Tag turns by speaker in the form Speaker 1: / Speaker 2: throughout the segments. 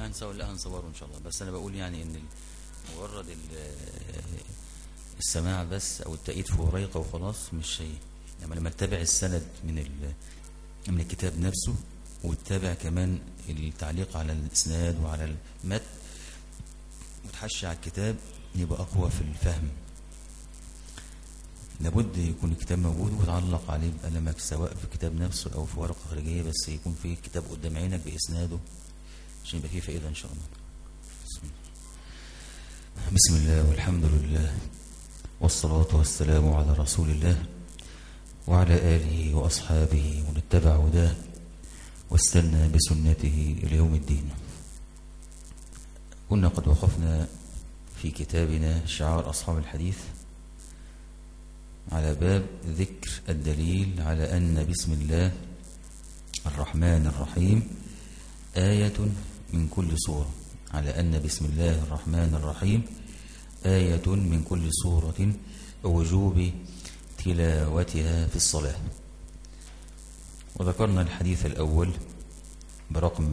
Speaker 1: هنصوره إن شاء الله. بس أنا بقول يعني إن مجرد السماع بس أو التأييد في ورقة وخلاص مش شيء. يعني لما تتابع السند من الكتاب نفسه، وتتابع كمان التعليق على الإسناد وعلى المتن، وتحشي على الكتاب، يبقى أقوى في الفهم. لابد يكون الكتاب موجود وتعلق عليه بقلمك، سواء في الكتاب نفسه أو في ورقة خارجية، بس يكون فيه كتاب قدام عينك بإسناده عشان يبقى فيه فائدة إن شاء الله. بسم الله والحمد لله والصلاة والسلام على رسول الله وعلى آله وأصحابه ومن اتبع هداه واستنى بسنته إلى يوم الدين. كنا قد وقفنا في كتابنا شعار أصحاب الحديث على باب ذكر الدليل على أن بسم الله الرحمن الرحيم آية من كل سورة، على أن بسم الله الرحمن الرحيم آية من كل سورة، ووجوب تلاوتها في الصلاة. وذكرنا الحديث الأول برقم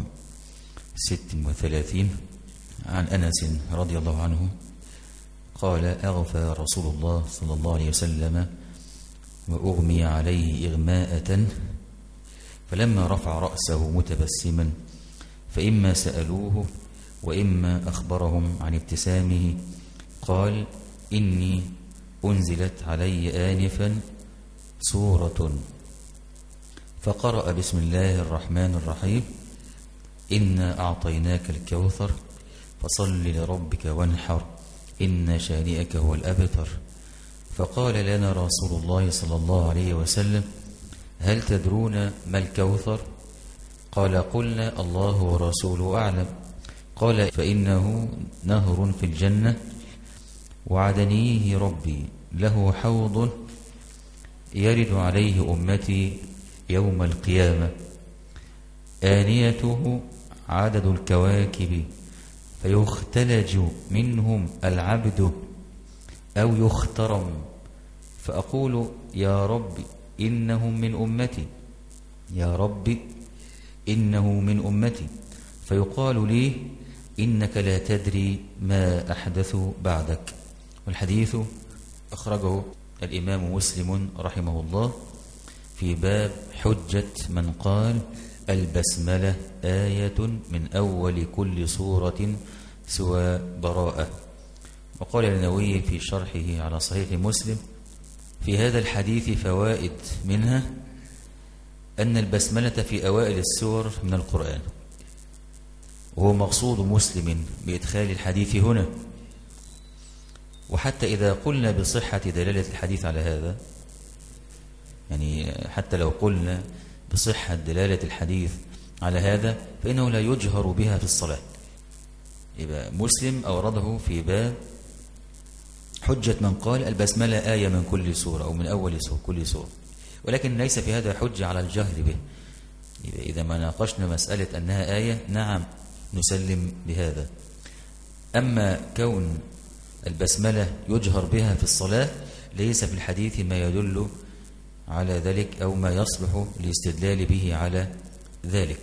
Speaker 1: 36 عن أنس رضي الله عنه قال: أغفى رسول الله صلى الله عليه وسلم وأغمي عليه إغماءة، فلما رفع رأسه متبسما فإما سألوه وإما أخبرهم عن ابتسامه قال: إني أنزلت علي آنفا سورة فقرأ بسم الله الرحمن الرحيم إنا أعطيناك الكوثر فصل لربك وانحر إن شانئك هو الأبتر. فقال لنا رسول الله صلى الله عليه وسلم: هل تدرون ما الكوثر؟ قال: قلنا الله ورسوله أعلم. قال: فإنه نهر في الجنة وعدنيه ربي له حوض يرد عليه أمتي يوم القيامة، آنيته عدد الكواكب، فيختلج منهم العبد أو يخترم، فأقول يا رب إنهم من أمتي، يا رب إنه من أمتي، فيقال لي إنك لا تدري ما أحدث بعدك. والحديث أخرجه الإمام مسلم رحمه الله في باب حجة من قال البسملة آية من أول كل سورة سوى براءة. وقال النووي في شرحه على صحيح مسلم: في هذا الحديث فوائد، منها أن البسملة في أوائل السور من القرآن، وهو مقصود مسلم بإدخال الحديث هنا. وحتى إذا قلنا بصحة دلالة الحديث على هذا، يعني حتى لو قلنا بصحة دلالة الحديث على هذا، فإنه لا يجهر بها في الصلاة. يبقى مسلم أورده في باب حجة من قال البسملة آية من كل سورة أو من أول سورة كل سورة، ولكن ليس في هذا حجة على الجهر به. يبقى إذا ما ناقشنا مسألة أنها آية، نعم نسلم بهذا. أما كون البسملة يجهر بها في الصلاة، ليس في الحديث ما يدل على ذلك أو ما يصلح الاستدلال به على ذلك.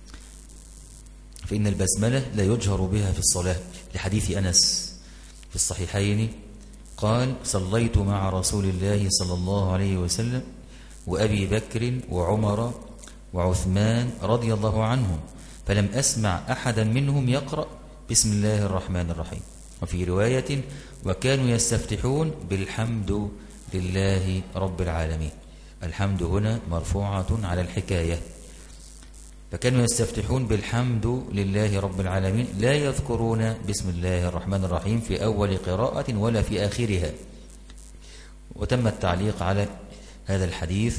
Speaker 1: فإن البسملة لا يجهر بها في الصلاة، لحديث أنس في الصحيحين قال: صليت مع رسول الله صلى الله عليه وسلم وأبي بكر وعمر وعثمان رضي الله عنهم، فلم أسمع أحدا منهم يقرأ بسم الله الرحمن الرحيم. وفي رواية: وكانوا يستفتحون بالحمد لله رب العالمين. الحمد هنا مرفوعة على الحكاية، فكانوا يستفتحون بالحمد لله رب العالمين، لا يذكرون بسم الله الرحمن الرحيم في أول قراءة ولا في آخرها. وتم التعليق على هذا الحديث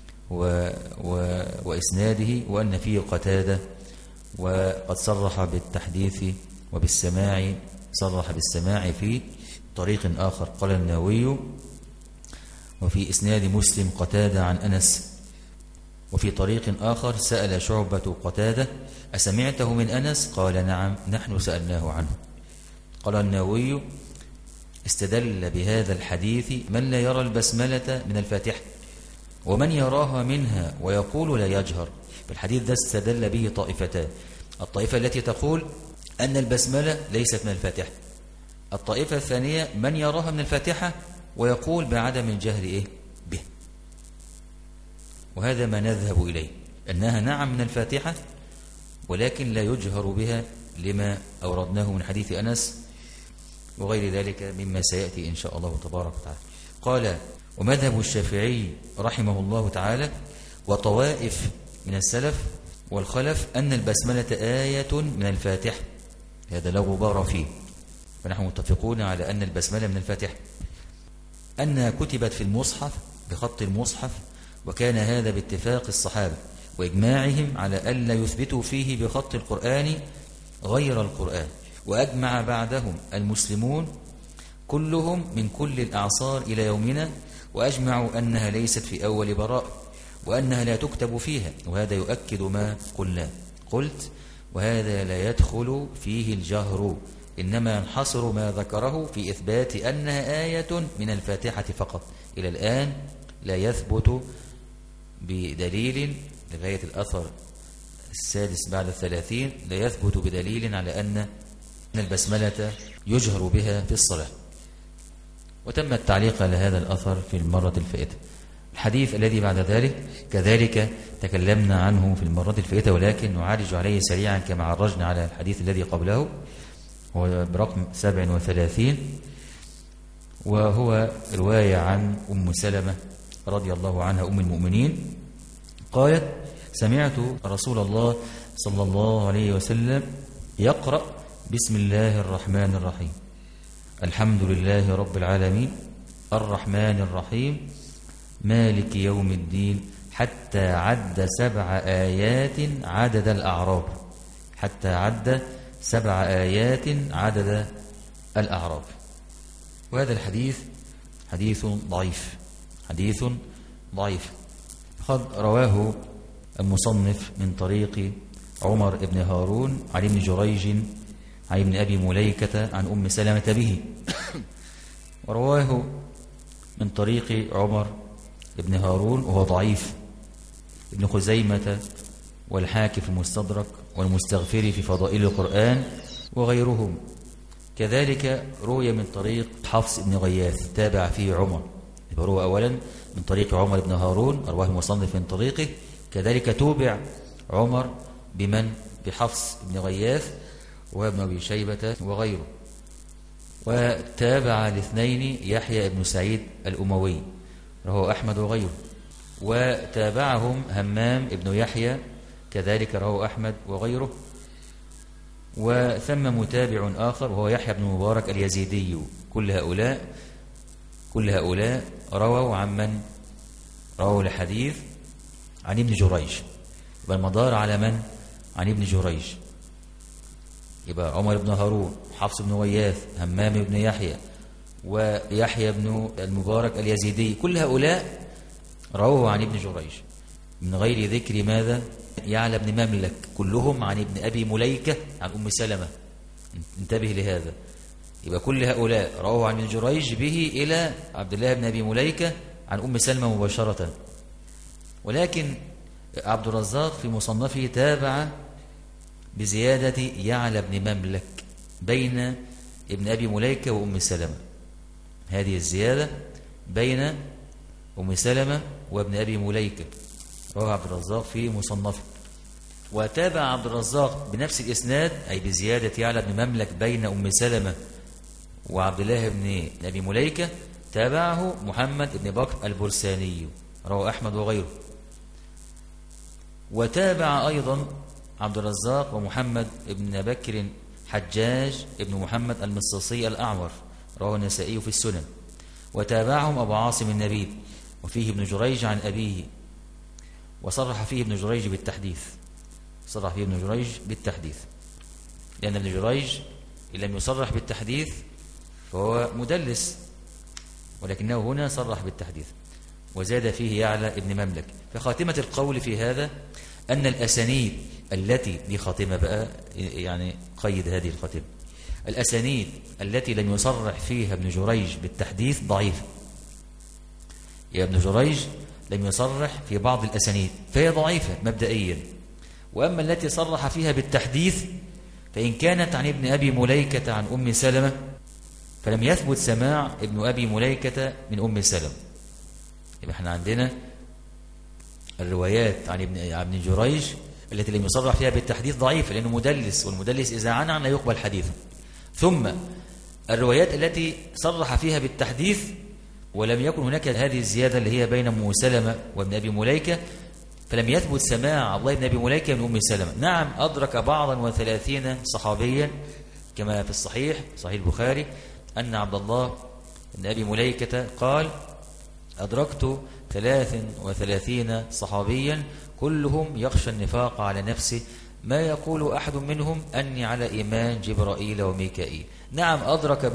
Speaker 1: وإسناده، وأن فيه قتادة، وقد صرح بالتحديث وبالسماع، صرح بالسماع في طريق آخر. قال النووي: وفي إسناد مسلم قتادة عن أنس. وفي طريق آخر سأل شعبة قتادة: أسمعته من أنس؟ قال: نعم، نحن سألناه عنه. قال النووي: استدل بهذا الحديث من لا يرى البسملة من الفاتحة، ومن يراها منها ويقول لا يجهر. في الحديث ده استدل به طائفتان: الطائفة التي تقول أن البسملة ليست من الفاتحة. الطائفة الثانية من يراها من الفاتحة ويقول بعدم الجهر به، وهذا ما نذهب إليه، أنها نعم من الفاتحة ولكن لا يجهر بها لما أوردناه من حديث أنس وغير ذلك مما سيأتي إن شاء الله تبارك وتعالى. قال: ومذهب الشافعي رحمه الله تعالى وطوائف من السلف والخلف أن البسملة آية من الفاتحة، هذا لا غبار فيه، فنحن متفقون على أن البسملة من الفاتحة، أنها كتبت في المصحف بخط المصحف، وكان هذا باتفاق الصحابة وإجماعهم على ألا يثبتوا فيه بخط القرآن غير القرآن. وأجمع بعدهم المسلمون كلهم من كل الأعصار إلى يومنا، وأجمعوا أنها ليست في أول براءة، وأنها لا تكتب فيها، وهذا يؤكد ما قلنا. قلت: وهذا لا يدخل فيه الجهر، إنما ينحصر ما ذكره في إثبات أنها آية من الفاتحة فقط. إلى الآن لا يثبت بدليل لغاية الأثر السادس بعد 30 لا يثبت بدليل على أن البسملة يجهر بها في الصلاة. وتم التعليق على هذا الأثر في المرة الفائتة. الحديث الذي بعد ذلك كذلك تكلمنا عنه في المرة الفائتة، ولكن نعالج عليه سريعا كما عرجنا على الحديث الذي قبله، هو برقم 37، وهو رواية عن أم سلمة رضي الله عنها أم المؤمنين قالت: سمعت رسول الله صلى الله عليه وسلم يقرأ: بسم الله الرحمن الرحيم، الحمد لله رب العالمين، الرحمن الرحيم، مالك يوم الدين، حتى عد 7 آيات عدد الأعراب، حتى عد 7 آيات عدد الأعراب. وهذا الحديث حديث ضعيف، حديث ضعيف. قد رواه المصنف من طريق عمر بن هارون عن ابن جريج عن ابن أبي مليكة عن أم سلمة به، ورواه من طريق عمر بن هارون وهو ضعيف ابن خزيمة والحاكم في المستدرك والمستغفري في فضائل القرآن وغيرهم. كذلك روي من طريق حفص بن غياث تابع فيه عمر، روى أولا من طريق عمر بن هارون، رواه المصنف من طريقه، كذلك توبع عمر بمن؟ بحفص بن غياث وابن أبي شيبة وغيره. وتابع الاثنين يحيى بن سعيد الأموي، رواه أحمد وغيره. وتابعهم همام بن يحيى، كذلك رواه أحمد وغيره. وثم متابع آخر وهو يحيى بن مبارك اليزيدي. كل هؤلاء رووا عن من؟ رووا الحديث عن ابن جريج. يبقى المدار على من؟ عن ابن جريج. يبقى عمر بن هارون، حفص بن غياث، همام بن يحيى، ويحيى بن المبارك اليزيدي، كل هؤلاء رووا عن ابن جريج من غير ذكر ماذا؟ يعلى بن مملك، كلهم عن ابن أبي مليكة عن أم سلمة. انتبه لهذا. يبقى كل هؤلاء رووا عن ابن جريج به إلى عبد الله بن أبي مليكة عن أم سلمة مباشرة. ولكن عبد الرزاق في مصنفه تابع بزيادة يعلى بن مملك بين ابن أبي مليكة وأم سلمة. هذه الزيادة بين أم سلمة وابن أبي مليكة رواه عبد الرزاق في مصنفه. وتابع عبد الرزاق بنفس الإسناد أي بزيادة يعلى بن مملك بين أم سلمة وعبد الله بن أبي مليكة، تابعه محمد بن بكر البرساني، رواه أحمد وغيره. وتابع أيضا عبد الرزاق ومحمد بن بكر حجاج ابن محمد المصاصي الأعور، رواه النسائي في السنن. وتابعهم أبو عاصم النبيل، وفيه ابن جريج عن أبيه، وصرح فيه ابن جريج بالتحديث، صرح فيه ابن جريج بالتحديث، لأن ابن جريج إن لم يصرح بالتحديث فهو مدلس، ولكنه هنا صرح بالتحديث. وزاد فيه يعلى ابن مملك. فخاتمة القول في هذا أن الأسانيد التي دي خاتمة بقى، يعني قيد هذه الخاتمة، الأسانيد التي لم يصرح فيها ابن جريج بالتحديث ضعيفة. يا ابن جريج لم يصرح في بعض الأسانيد فهي ضعيفة مبدئيا، وأما التي صرح فيها بالتحديث فإن كانت عن ابن أبي مليكة عن أم سلمة فلم يثبت سماع ابن أبي مليكة من أم سلمة. يبقى احنا عندنا الروايات عن ابن جريج التي لم يصرح فيها بالتحديث ضعيفة لأنه مدلس، والمدلس إذا عن لا يقبل حديثه. ثم الروايات التي صرح فيها بالتحديث ولم يكن هناك هذه الزيادة اللي هي بين أم سلمة وابن أبي مليكة، فلم يثبت سماع عبد الله بن أبي مليكة من أم سلمة. نعم أدرك بعضا وثلاثين صحابيا كما في الصحيح البخاري أن عبد الله بن أبي مليكة قال: أدركت 33 صحابيا كلهم يخشى النفاق على نفسه، ما يقول أحد منهم أني على إيمان جبرائيل وميكائيل. نعم أدرك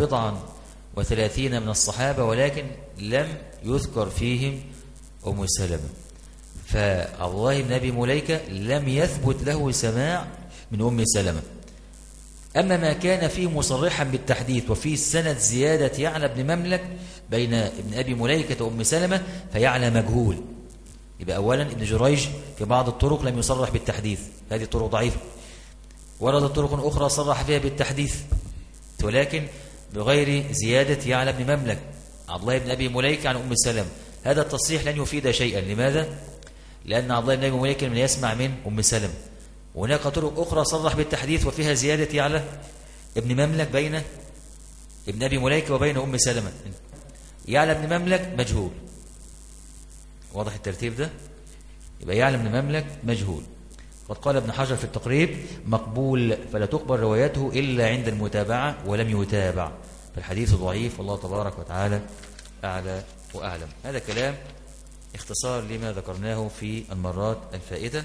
Speaker 1: 37 من الصحابة ولكن لم يذكر فيهم أم سلمة. فعبد الله بن أبي مليكة لم يثبت له سماع من أم سلمة. أما ما كان فيه مصرحا بالتحديث وفيه سند زيادة يعلى بن مملك بين ابن أبي مليكة وأم سلمة فيعلى مجهول. يبقى أولا ابن جريج في بعض الطرق لم يصرح بالتحديث، هذه الطرق ضعيفة. وردت طرق أخرى صرح فيها بالتحديث ولكن بغير زيادة يعلى بن مملك عبد الله بن أبي مليكة عن أم سلمة. هذا التصريح لن يفيد شيئا. لماذا؟ لأن عبد الله بن أبي مليكة لم يسمع من أم سلمة. وهناك طرق أخرى صرح بالتحديث وفيها زيادة يعلى ابن مملك بين ابن أبي مليكة وبين أم سلمة. يعلى ابن مملك مجهول. واضح الترتيب ده؟ يبقى يعلى ابن مملك مجهول. قد قال ابن حجر في التقريب: مقبول فلا تقبل روايته إلا عند المتابعة ولم يتابع، فالحديث ضعيف والله تبارك وتعالى أعلى وأعلم. هذا كلام اختصار لما ذكرناه في المرات الفائتة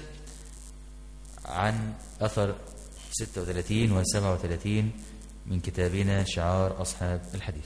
Speaker 1: عن أثر 36 و 37 من كتابنا شعار أصحاب الحديث.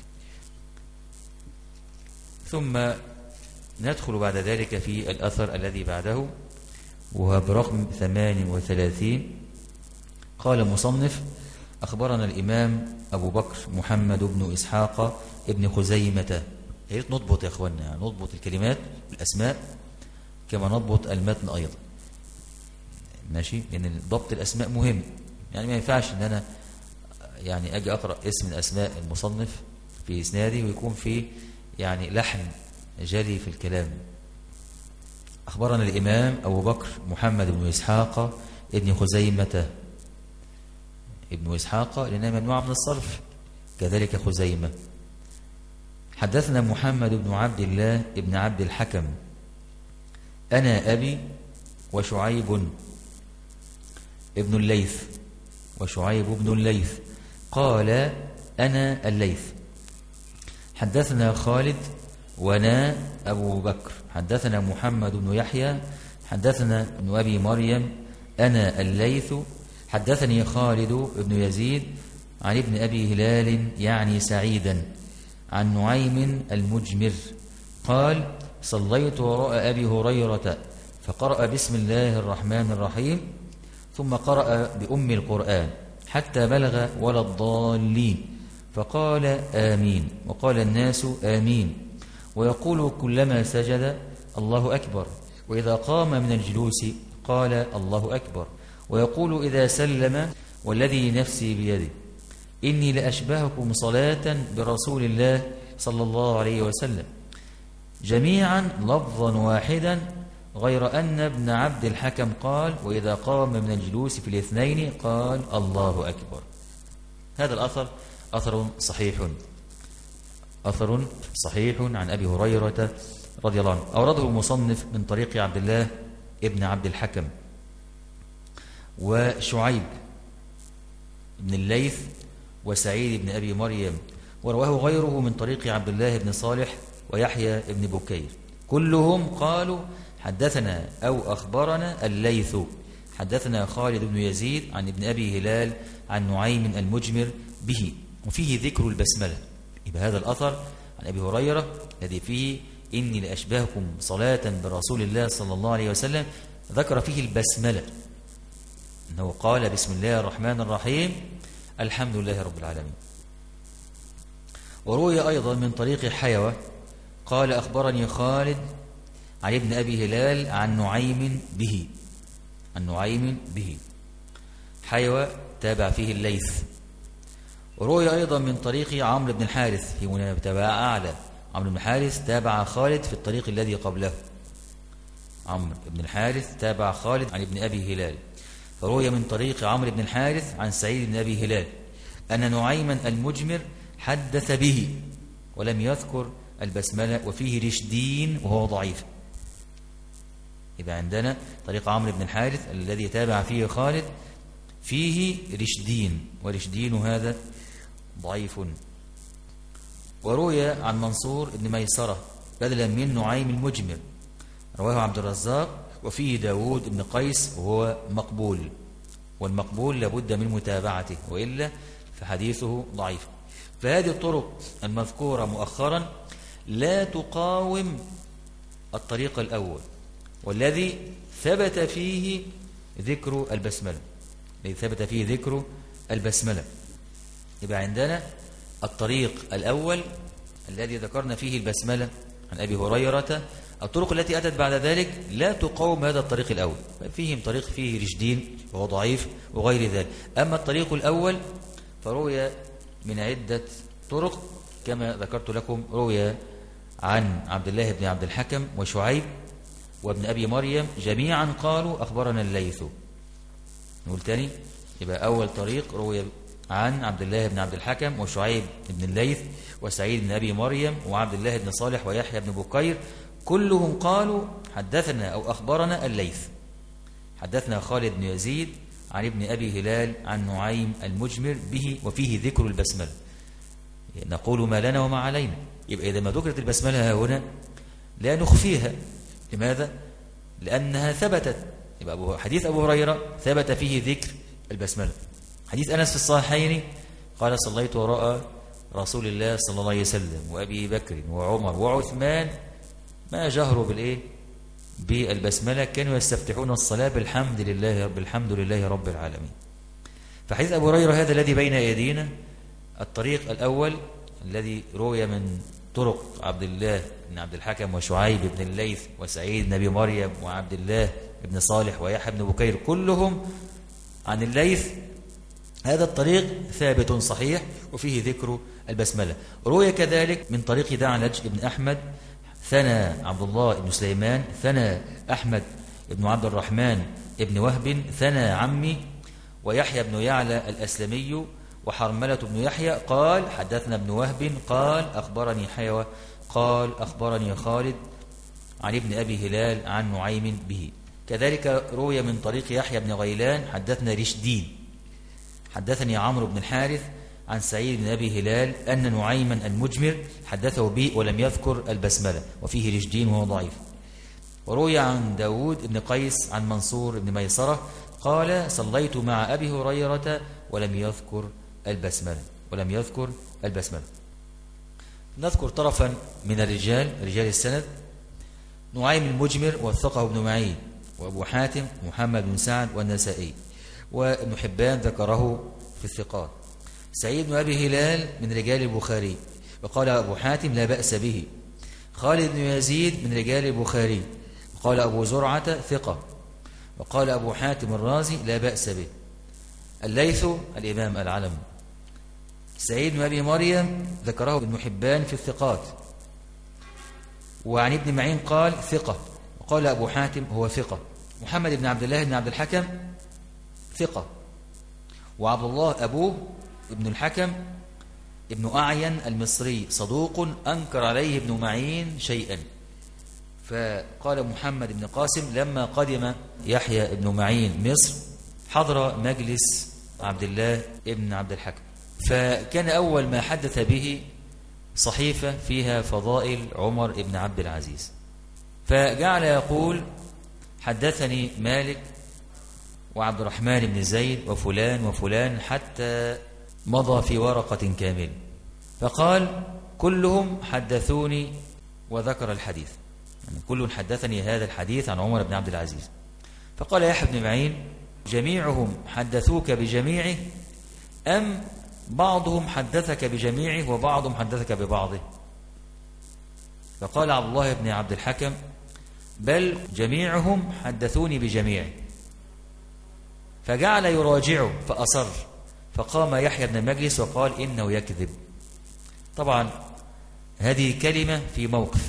Speaker 1: ثم ندخل بعد ذلك في الأثر الذي بعده وهو برقم 38. قال المصنف: أخبرنا الإمام أبو بكر محمد بن إسحاق ابن خزيمة. نضبط يا أخوانا، نضبط الكلمات والأسماء كما نضبط المتن أيضا، ماشي؟ لأن ضبط الأسماء مهم. يعني ما ينفعش أن أنا يعني أجي أقرأ اسم من أسماء المصنف في إسنادي ويكون في يعني لحن جلي في الكلام. أخبرنا الإمام أبو بكر محمد بن إسحاق ابن خزيمة. ابن إسحاق لأنه ممنوع من الصرف، كذلك خزيمة. حدثنا محمد بن عبد الله ابن عبد الحكم أنا أبي وشعيب ابن الليث، وشعيب بن الليث قال أنا الليث. حدثنا خالد ونا أبو بكر حدثنا محمد بن يحيى حدثنا ابن أبي مريم أنا الليث. حدثني خالد بن يزيد عن ابن أبي هلال يعني سعيدا عن نعيم المجمر قال: صليت وراء أبي هريرة فقرأ بسم الله الرحمن الرحيم ثم قرأ بأم القرآن حتى بلغ ولا الضالين فقال آمين، وقال الناس آمين، ويقول كلما سجد الله أكبر، وإذا قام من الجلوس قال الله أكبر، ويقول إذا سلم والذي نفسي بيده إني لأشبهكم صلاة برسول الله صلى الله عليه وسلم، جميعا لفظا واحدا، غير أن ابن عبد الحكم قال وإذا قام من الجلوس في الاثنين قال الله أكبر. هذا الأثر أثر صحيح عن أبي هريرة رضي الله عنه. أورده المصنف من طريق عبد الله ابن عبد الحكم وشعيب بن الليث وسعيد بن أبي مريم، ورواه غيره من طريق عبد الله بن صالح ويحيى بن بكير، كلهم قالوا حدثنا أو أخبرنا الليث. حدثنا خالد بن يزيد عن ابن أبي هلال عن نعيم المجمر به، وفيه ذكر البسملة. يبقى هذا الأثر عن أبي هريرة الذي فيه إني لأشبهكم صلاة برسول الله صلى الله عليه وسلم ذكر فيه البسملة، أنه قال بسم الله الرحمن الرحيم الحمد لله رب العالمين. وروي أيضا من طريق حيوة قال أخبرني خالد عن ابن أبي هلال عن نعيم به حيوى تابع فيه الليث. وروي أيضا من طريق عمرو بن الحارث في متابعة أعلى، عمرو بن الحارث تابع خالد في الطريق الذي قبله، عمرو بن الحارث تابع خالد عن ابن أبي هلال. فروي من طريق عمرو بن الحارث عن سعيد بن أبي هلال أن نعيما المجمر حدث به ولم يذكر البسملة وفيه رشدين وهو ضعيف. إذا عندنا طريق عمرو بن الحارث الذي تابع فيه خالد فيه رشدين، ورشدين هذا ضعيف. وروي عن منصور بن ميسرة بدلا من نعيم المجمر، رواه عبد الرزاق وفيه داود بن قيس وهو مقبول، والمقبول لابد من متابعته وإلا فحديثه ضعيف. فهذه الطرق المذكورة مؤخرا لا تقاوم الطريق الأول والذي ثبت فيه ذكر البسملة، يبقى عندنا الطريق الأول الذي ذكرنا فيه البسملة عن أبي هريرة، الطرق التي أتت بعد ذلك لا تقاوم هذا الطريق الأول، فيهم طريق فيه رشدين وهو ضعيف وغير ذلك. أما الطريق الأول فروي من عدة طرق كما ذكرت لكم، روي عن عبد الله بن عبد الحكم وشعيب وابن أبي مريم جميعا قالوا أخبرنا الليث. نقول تاني، يبقى أول طريق روي عن عبد الله بن عبد الحكم وشعيب بن الليث وسعيد بن أبي مريم وعبد الله بن صالح ويحيى بن بكير، كلهم قالوا حدثنا أو أخبرنا الليث. حدثنا خالد بن يزيد عن ابن أبي هلال عن نعيم المجمر به وفيه ذكر البسملة. نقول ما لنا وما علينا. يبقى إذا ما ذكرت البسملة هنا لا نخفيها. لماذا؟ لأنها ثبتت. يبقى حديث أبو هريرة ثبت فيه ذكر البسملة. حديث أنس في الصحيحين قال صليت وراء رسول الله صلى الله عليه وسلم وأبي بكر وعمر وعثمان ما جهروا بالبسملة، كانوا يستفتحون الصلاة بالحمد لله رب العالمين. فحديث أبو هريرة هذا الذي بين أيدينا الطريق الأول الذي روي من طرق عبد الله بن عبد الحكم وشعيب بن الليث وسعيد بن أبي مريم وعبد الله بن صالح ويحيى بن بكير كلهم عن الليث. هذا الطريق ثابت صحيح وفيه ذكر البسملة. روي كذلك من طريق دعلج بن أحمد ثنى عبد الله بن سليمان ثنى أحمد بن عبد الرحمن بن وهب ثنى عمي ويحيى بن يعلى الأسلمي وحرملة بن يحيى قال حدثنا ابن وهب قال أخبرني حيوى قال أخبرني خالد عن ابن أبي هلال عن نعيم به. كذلك روي من طريق يحيى بن غيلان حدثنا رشدين حدثني عمرو بن الحارث عن سعيد بن أبي هلال أن نعيما المجمر حدثه به ولم يذكر البسملة وفيه رشدين وهو ضعيف. وروي عن داود بن قيس عن منصور بن ميسرة قال صليت مع أبي هريرة ولم يذكر البسملة. نذكر طرفا من رجال السند. نعيم المجمر وثقه ابن معين وأبو حاتم محمد بن سعد والنسائي، وابن حبان ذكره في الثقات. سعيد بن أبي هلال من رجال البخاري وقال أبو حاتم لا بأس به. خالد بن يزيد من رجال البخاري وقال أبو زرعة ثقة وقال أبو حاتم الرازي لا بأس به. الليث الإمام العلم. سعيد بن أبي مريم ذكره ابن حبان في الثقات، وعن ابن معين قال ثقة وقال أبو حاتم هو ثقة. محمد بن عبد الله بن عبد الحكم ثقة، وعبد الله أبوه ابن الحكم ابن أعين المصري صدوق أنكر عليه ابن معين شيئا. فقال محمد بن قاسم لما قدم يحيى ابن معين مصر حضر مجلس عبد الله ابن عبد الحكم، فكان أول ما حدث به صحيفة فيها فضائل عمر ابن عبد العزيز، فجعل يقول حدثني مالك وعبد الرحمن بن زيد وفلان وفلان حتى مضى في ورقة كاملة، فقال كلهم حدثوني وذكر الحديث، يعني كل حدثني هذا الحديث عن عمر بن عبد العزيز. فقال يحيى بن معين جميعهم حدثوك بجميعه أم بعضهم حدثك بجميعه وبعضهم حدثك ببعضه؟ فقال عبد الله بن عبد الحكم بل جميعهم حدثوني بجميعه. فجعل يراجعه فأصر، فقام يحيى بن المجلس وقال إنه يكذب. طبعا هذه كلمة في موقف،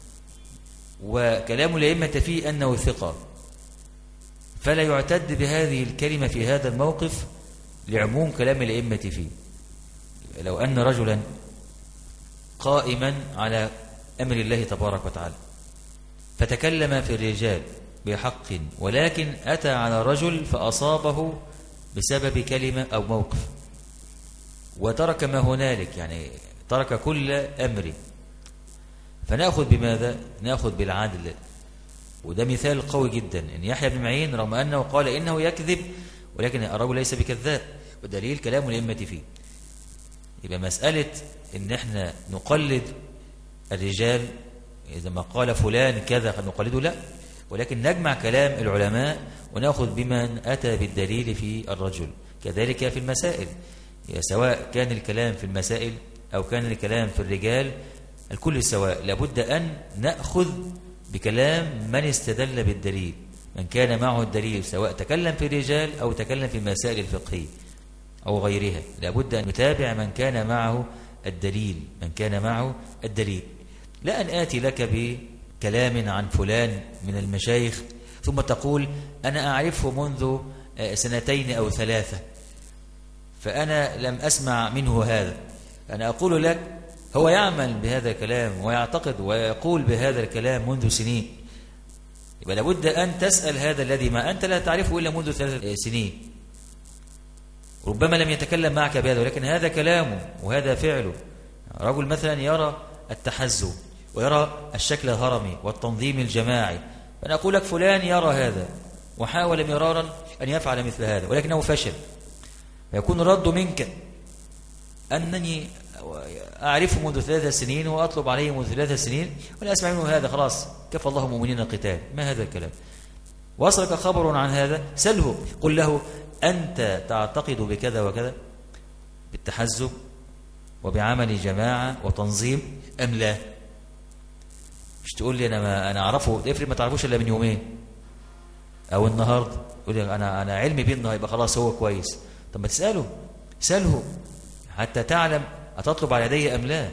Speaker 1: وكلام الأئمة فيه أنه ثقة، فلا يعتد بهذه الكلمة في هذا الموقف لعموم كلام الأئمة فيه. لو أن رجلا قائما على أمر الله تبارك وتعالى فتكلم في الرجال بحق، ولكن أتى على رجل فأصابه بسبب كلمة أو موقف وترك ما هنالك، يعني ترك كل أمره، فنأخذ بماذا؟ نأخذ بالعدل. وده مثال قوي جدا، إن يحيى بن معين رغم أنه قال إنه يكذب ولكن الرجل ليس بكذاب، ودليل كلام الأئمة فيه. يبقى مسألة إن احنا نقلد الرجال إذا ما قال فلان كذا نقلده، لا، ولكن نجمع كلام العلماء ونأخذ بمن أتى بالدليل في الرجل. كذلك في المسائل، سواء كان الكلام في المسائل أو كان الكلام في الرجال، الكل سواء، لابد أن نأخذ بكلام من استدل بالدليل، من كان معه الدليل، سواء تكلم في الرجال أو تكلم في المسائل الفقهية أو غيرها، لابد أن نتابع من كان معه الدليل، من كان معه الدليل. لا أن آتي لك بكلام عن فلان من المشايخ ثم تقول أنا أعرفه منذ 2 أو 3 فأنا لم أسمع منه هذا. أنا أقول لك هو يعمل بهذا الكلام ويعتقد ويقول بهذا الكلام منذ سنين، يبقى لابد أن تسأل هذا الذي ما أنت لا تعرفه إلا منذ 3 سنين، ربما لم يتكلم معك بهذا ولكن هذا كلامه وهذا فعله. رجل مثلا يرى التحزب ويرى الشكل الهرمي والتنظيم الجماعي، فأنا أقول لك فلان يرى هذا وحاول مرارا أن يفعل مثل هذا ولكنه فشل، فيكون الرد منك أنني أعرفه منذ 3 سنين وأطلب عليه منذ 3 سنين ولا أسمع منه هذا، خلاص كفى الله المؤمنين القتال. ما هذا الكلام؟ وصلك خبر عن هذا سله، قل له أنت تعتقد بكذا وكذا بالتحزب وبعمل جماعة وتنظيم أم لا؟ مش تقول لي أنا أعرفه، افرض ما تعرفوش إلا من يومين أو النهاردة، تقول لي أنا علمي بيه إنه هيبقى خلاص هو كويس. طب ما تسأله، سأله حتى تعلم أتطلب على يديه أم لا.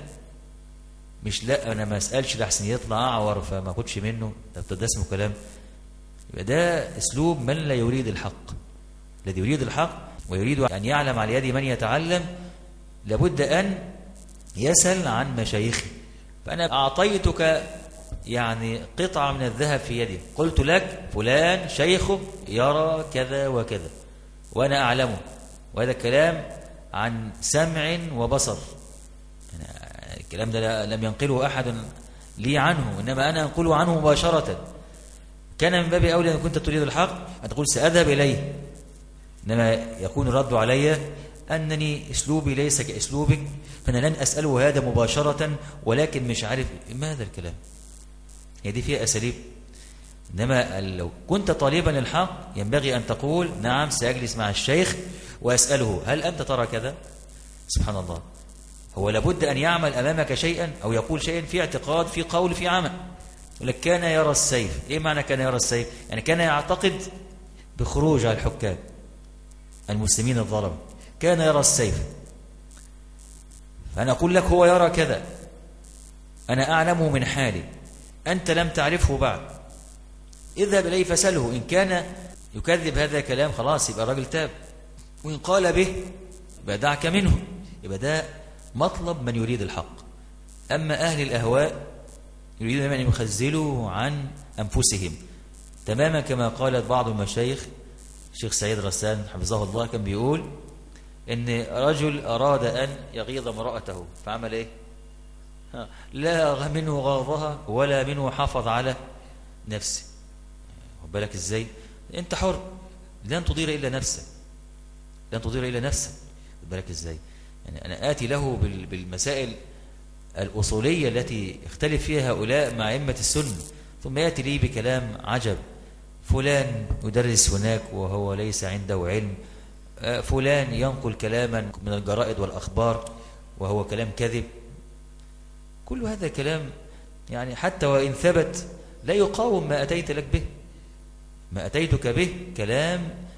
Speaker 1: مش لا أنا ما أسألش لحسن يطلع أعور فما أخدش منه، ده اسمه كلام. يبقى ده أسلوب من لا يريد الحق. الذي يريد الحق ويريد أن يعلم على يد من يتعلم لابد أن يسأل عن مشايخه. فأنا أعطيتك يعني قطعة من الذهب في يدي، قلت لك فلان شيخه يرى كذا وكذا وأنا أعلمه، وهذا الكلام عن سمع وبصر، يعني الكلام ده لم ينقله أحد لي عنه، إنما أنا أنقله عنه مباشرة. كان من باب أولى أن كنت تريد الحق أن تقول سأذهب إليه، إنما يكون الرد علي أنني أسلوبي ليس كأسلوبك، فأنا لن أسأله هذا مباشرة ولكن مش عارف ما هذا الكلام. هي دي فيها أساليب. إنما لو كنت طالبا للحق ينبغي أن تقول نعم سأجلس مع الشيخ وأسأله هل أنت ترى كذا؟ سبحان الله، هو لابد أن يعمل أمامك شيئا أو يقول شيئا في اعتقاد في قول في عمل. يقول لك كان يرى السيف. إيه معنى كان يرى السيف؟ يعني كان يعتقد بخروج على الحكام المسلمين الظلم، كان يرى السيف. فأنا أقول لك هو يرى كذا، أنا أعلمه من حالي، أنت لم تعرفه بعد، اذهب إليه فسأله. إن كان يكذب هذا الكلام خلاص يبقى الراجل تاب، وإن قال به يبقى دعك منه. يبقى ده مطلب من يريد الحق. أما أهل الأهواء يريدون أن يخزلوا عن أنفسهم تماما، كما قالت بعض المشايخ. الشيخ سعيد رسان حفظه الله كان بيقول إن رجل أراد أن يغيظ امرأته فعمل إيه؟ لا منه غاضها ولا منه حافظ على نفسه. بالك إزاي؟ أنت حر، لن تضير إلا نفسك، لن تضير إلا نفسك. بالك إزاي؟ يعني أنا آتي له بالمسائل الأصولية التي اختلف فيها هؤلاء مع أئمة السنة، ثم يأتي لي بكلام عجب. فلان يدرس هناك وهو ليس عنده علم، فلان ينقل كلاما من الجرائد والأخبار وهو كلام كذب. كل هذا كلام يعني حتى وإن ثبت لا يقاوم ما أتيت لك به. ما أتيتك به كلام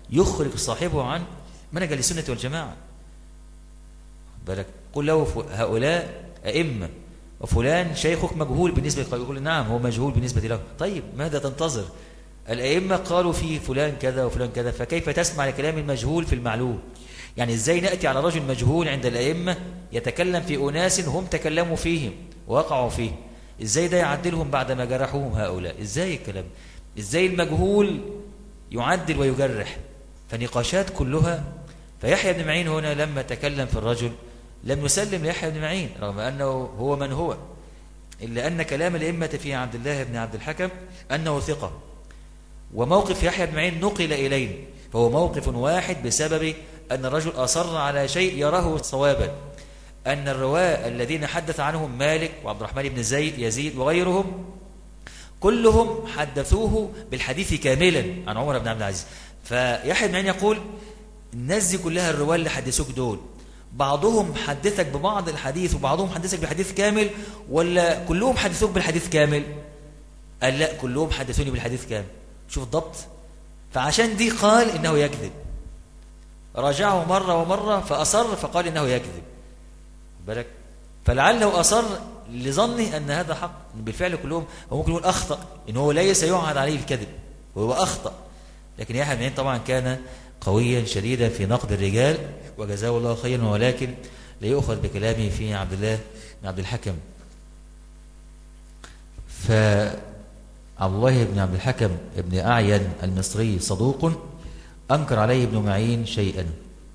Speaker 1: يخرج صاحبه عن منهج السنة والجماعة. بالك قل له هؤلاء أئمة وفلان شيخك مجهول بالنسبة له، يقول نعم هو مجهول بالنسبة له. طيب ماذا تنتظر؟ الأئمة قالوا في فلان كذا وفلان كذا، فكيف تسمع لكلام المجهول في المعلوم؟ يعني إزاي نأتي على رجل مجهول عند الأئمة يتكلم في أناس هم تكلموا فيهم ووقعوا فيه؟ إزاي ده يعدلهم بعدما جرحوهم هؤلاء؟ إزاي الكلام؟ إزاي المجهول يعدل ويجرح؟ فنقاشات كلها. فيحيى بن معين هنا لما تكلم في الرجل لم يسلم ليحيى بن معين رغم أنه هو من هو، إلا أن كلام الأئمة في عبد الله بن عبد الحكم أنه ثقة، وموقف يحيى بن معين نقل إلينا، فهو موقف واحد بسبب أن الرجل أصر على شيء يراه صوابا. أن الرواة الذين حدث عنهم مالك وعبد الرحمن بن يزيد وغيرهم كلهم حدثوه بالحديث كاملا عن عمر بن عبد العزيز. فيحيى بن معين يقول الناس دي كلها الرواة اللي حدثوك دول بعضهم حدثك ببعض الحديث وبعضهم حدثك بالحديث كامل، ولا كلهم حدثوك بالحديث كامل؟ قال لا، كلهم حدثوني بالحديث كامل. شوف الضبط. فعشان دي قال إنه يكذب، راجعه مرة ومرة فأصر فقال إنه يكذب. بالك، فلعله أصر لظنه أن هذا حق. بالفعل كلهم هو ممكن يقول أخطأ، إن هو ليس يعهد عليه الكذب وهو أخطأ. لكن يحيى بن معين طبعا كان قويا شديدا في نقد الرجال وجزاه الله خيرا، ولكن لا يؤخذ بكلامه في عبد الله بن عبد الحكم. فعبد الله بن عبد الحكم ابن أعين المصري صدوق أنكر عليه ابن معين شيئا.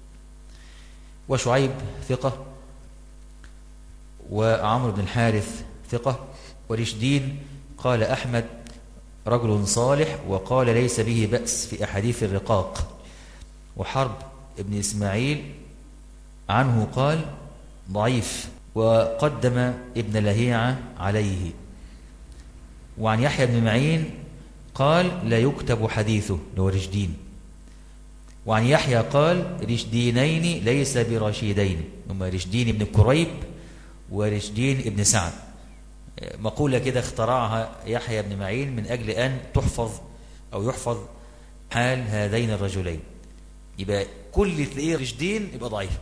Speaker 1: وشعيب ثقة، وعمرو بن الحارث ثقة، ورشدين قال أحمد رجل صالح وقال ليس به بأس في أحاديث الرقاق. وحرب ابن إسماعيل عنه قال ضعيف، وقدم ابن لهيعة عليه. وعن يحيى بن معين قال لا يكتب حديثه لو رشدين. وعن يحيى قال رشدينين ليس برشيدين، هما رشدين ابن كريب ورشدين ابن سعد. مقولة كده اخترعها يحيى بن معين من أجل أن تحفظ أو يحفظ حال هذين الرجلين. يبقى كل تلاقيه رشدين يبقى ضعيف،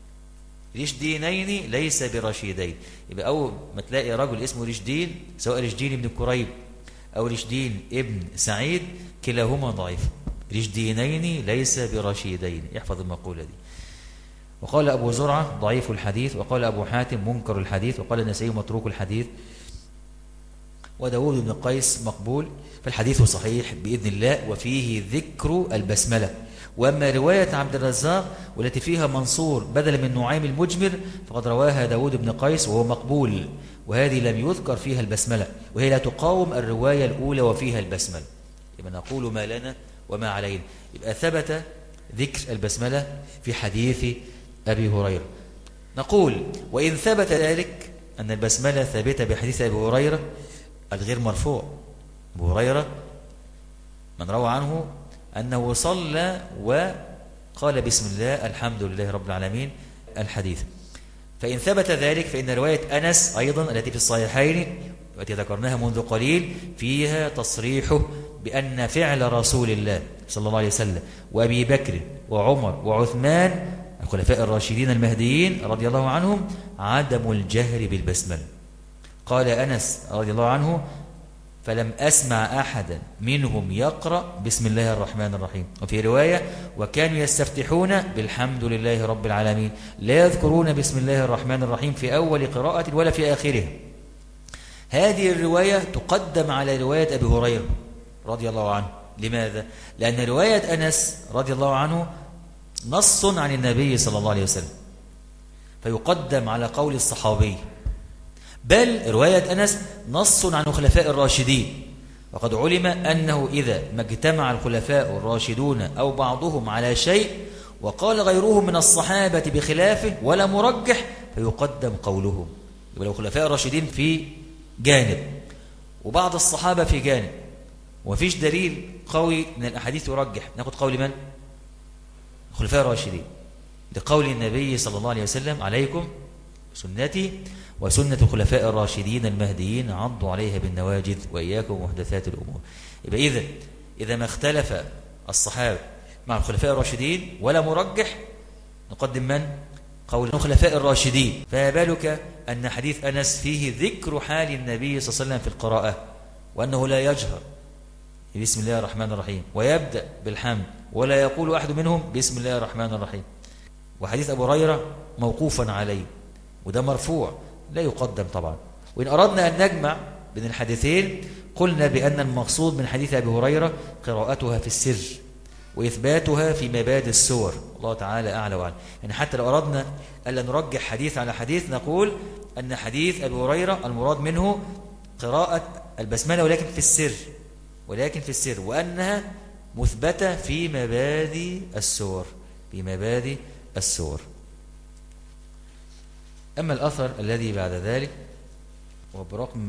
Speaker 1: رشدينين ليس برشيدين. يبقى أول ما تلاقي رجل اسمه رشدين، سواء رشدين ابن كريب أو رشدين ابن سعيد، كلاهما ضعيف. رشدينين ليس برشيدين، يحفظ المقولة دي. وقال أبو زرعة ضعيف الحديث، وقال أبو حاتم منكر الحديث، وقال النسائي متروك الحديث. وداود بن قيس مقبول، فالحديث صحيح بإذن الله وفيه ذكر البسملة. وأما رواية عبد الرزاق والتي فيها منصور بدل من نعيم المجمر فقد رواها داود بن قيس وهو مقبول، وهذه لم يذكر فيها البسملة، وهي لا تقاوم الرواية الأولى وفيها البسملة. يبقى نقول ما لنا وما علينا. يبقى ثبت ذكر البسملة في حديث أبي هريرة. نقول وإن ثبت ذلك أن البسملة ثابتة بحديث أبي هريرة الغير مرفوع، أبو هريرة من روى عنه أنه صلى وقال بسم الله الحمد لله رب العالمين الحديث. فإن ثبت ذلك فإن رواية أنس أيضا التي في الصحيحين التي ذكرناها منذ قليل فيها تصريحه بأن فعل رسول الله صلى الله عليه وسلم وأبي بكر وعمر وعثمان الخلفاء الراشدين المهديين رضي الله عنهم عدم الجهر بالبسملة. قال أنس رضي الله عنه فلم أسمع أحدا منهم يقرأ بسم الله الرحمن الرحيم. وفي رواية وكانوا يستفتحون بالحمد لله رب العالمين لا يذكرون بسم الله الرحمن الرحيم في أول قراءة ولا في آخرها. هذه الرواية تقدم على رواية أبي هريرة رضي الله عنه. لماذا؟ لأن رواية أنس رضي الله عنه نص عن النبي صلى الله عليه وسلم فيقدم على قول الصحابي، بل رواية أنس نص عن الخلفاء الراشدين، وقد علم أنه إذا ما اجتمع الخلفاء الراشدون أو بعضهم على شيء وقال غيرهم من الصحابة بخلافه ولا مرجح فيقدم قولهم. يبقى لو الخلفاء الراشدين في جانب وبعض الصحابة في جانب ومفيش دليل قوي من الأحاديث يرجح، ناخد قول من؟ الخلفاء الراشدين، لقول النبي صلى الله عليه وسلم عليكم سنتي وسنة الخلفاء الراشدين المهديين عضوا عليها بالنواجذ وإياكم محدثات الأمور. يبقى إذا ما اختلف الصحابة مع الخلفاء الراشدين ولا مرجح، نقدم من؟ قول الخلفاء الراشدين. فما بالك أن حديث أنس فيه ذكر حال النبي صلى الله عليه وسلم في القراءة، وأنه لا يجهر بسم الله الرحمن الرحيم ويبدأ بالحمد ولا يقول أحد منهم بسم الله الرحمن الرحيم. وحديث أبو هريرة موقوفا عليه، وده مرفوع لا يقدم طبعا. وإن أردنا أن نجمع بين الحديثين قلنا بأن المقصود من حديث أبي هريرة قراءتها في السر وإثباتها في مبادئ السور، الله تعالى أعلى وأعلم. يعني حتى لو أردنا ألا نرجح حديث على حديث نقول أن حديث أبي هريرة المراد منه قراءة البسملة ولكن في السر، وأنها مثبتة في مبادئ السور. أما الأثر الذي بعد ذلك وبرقم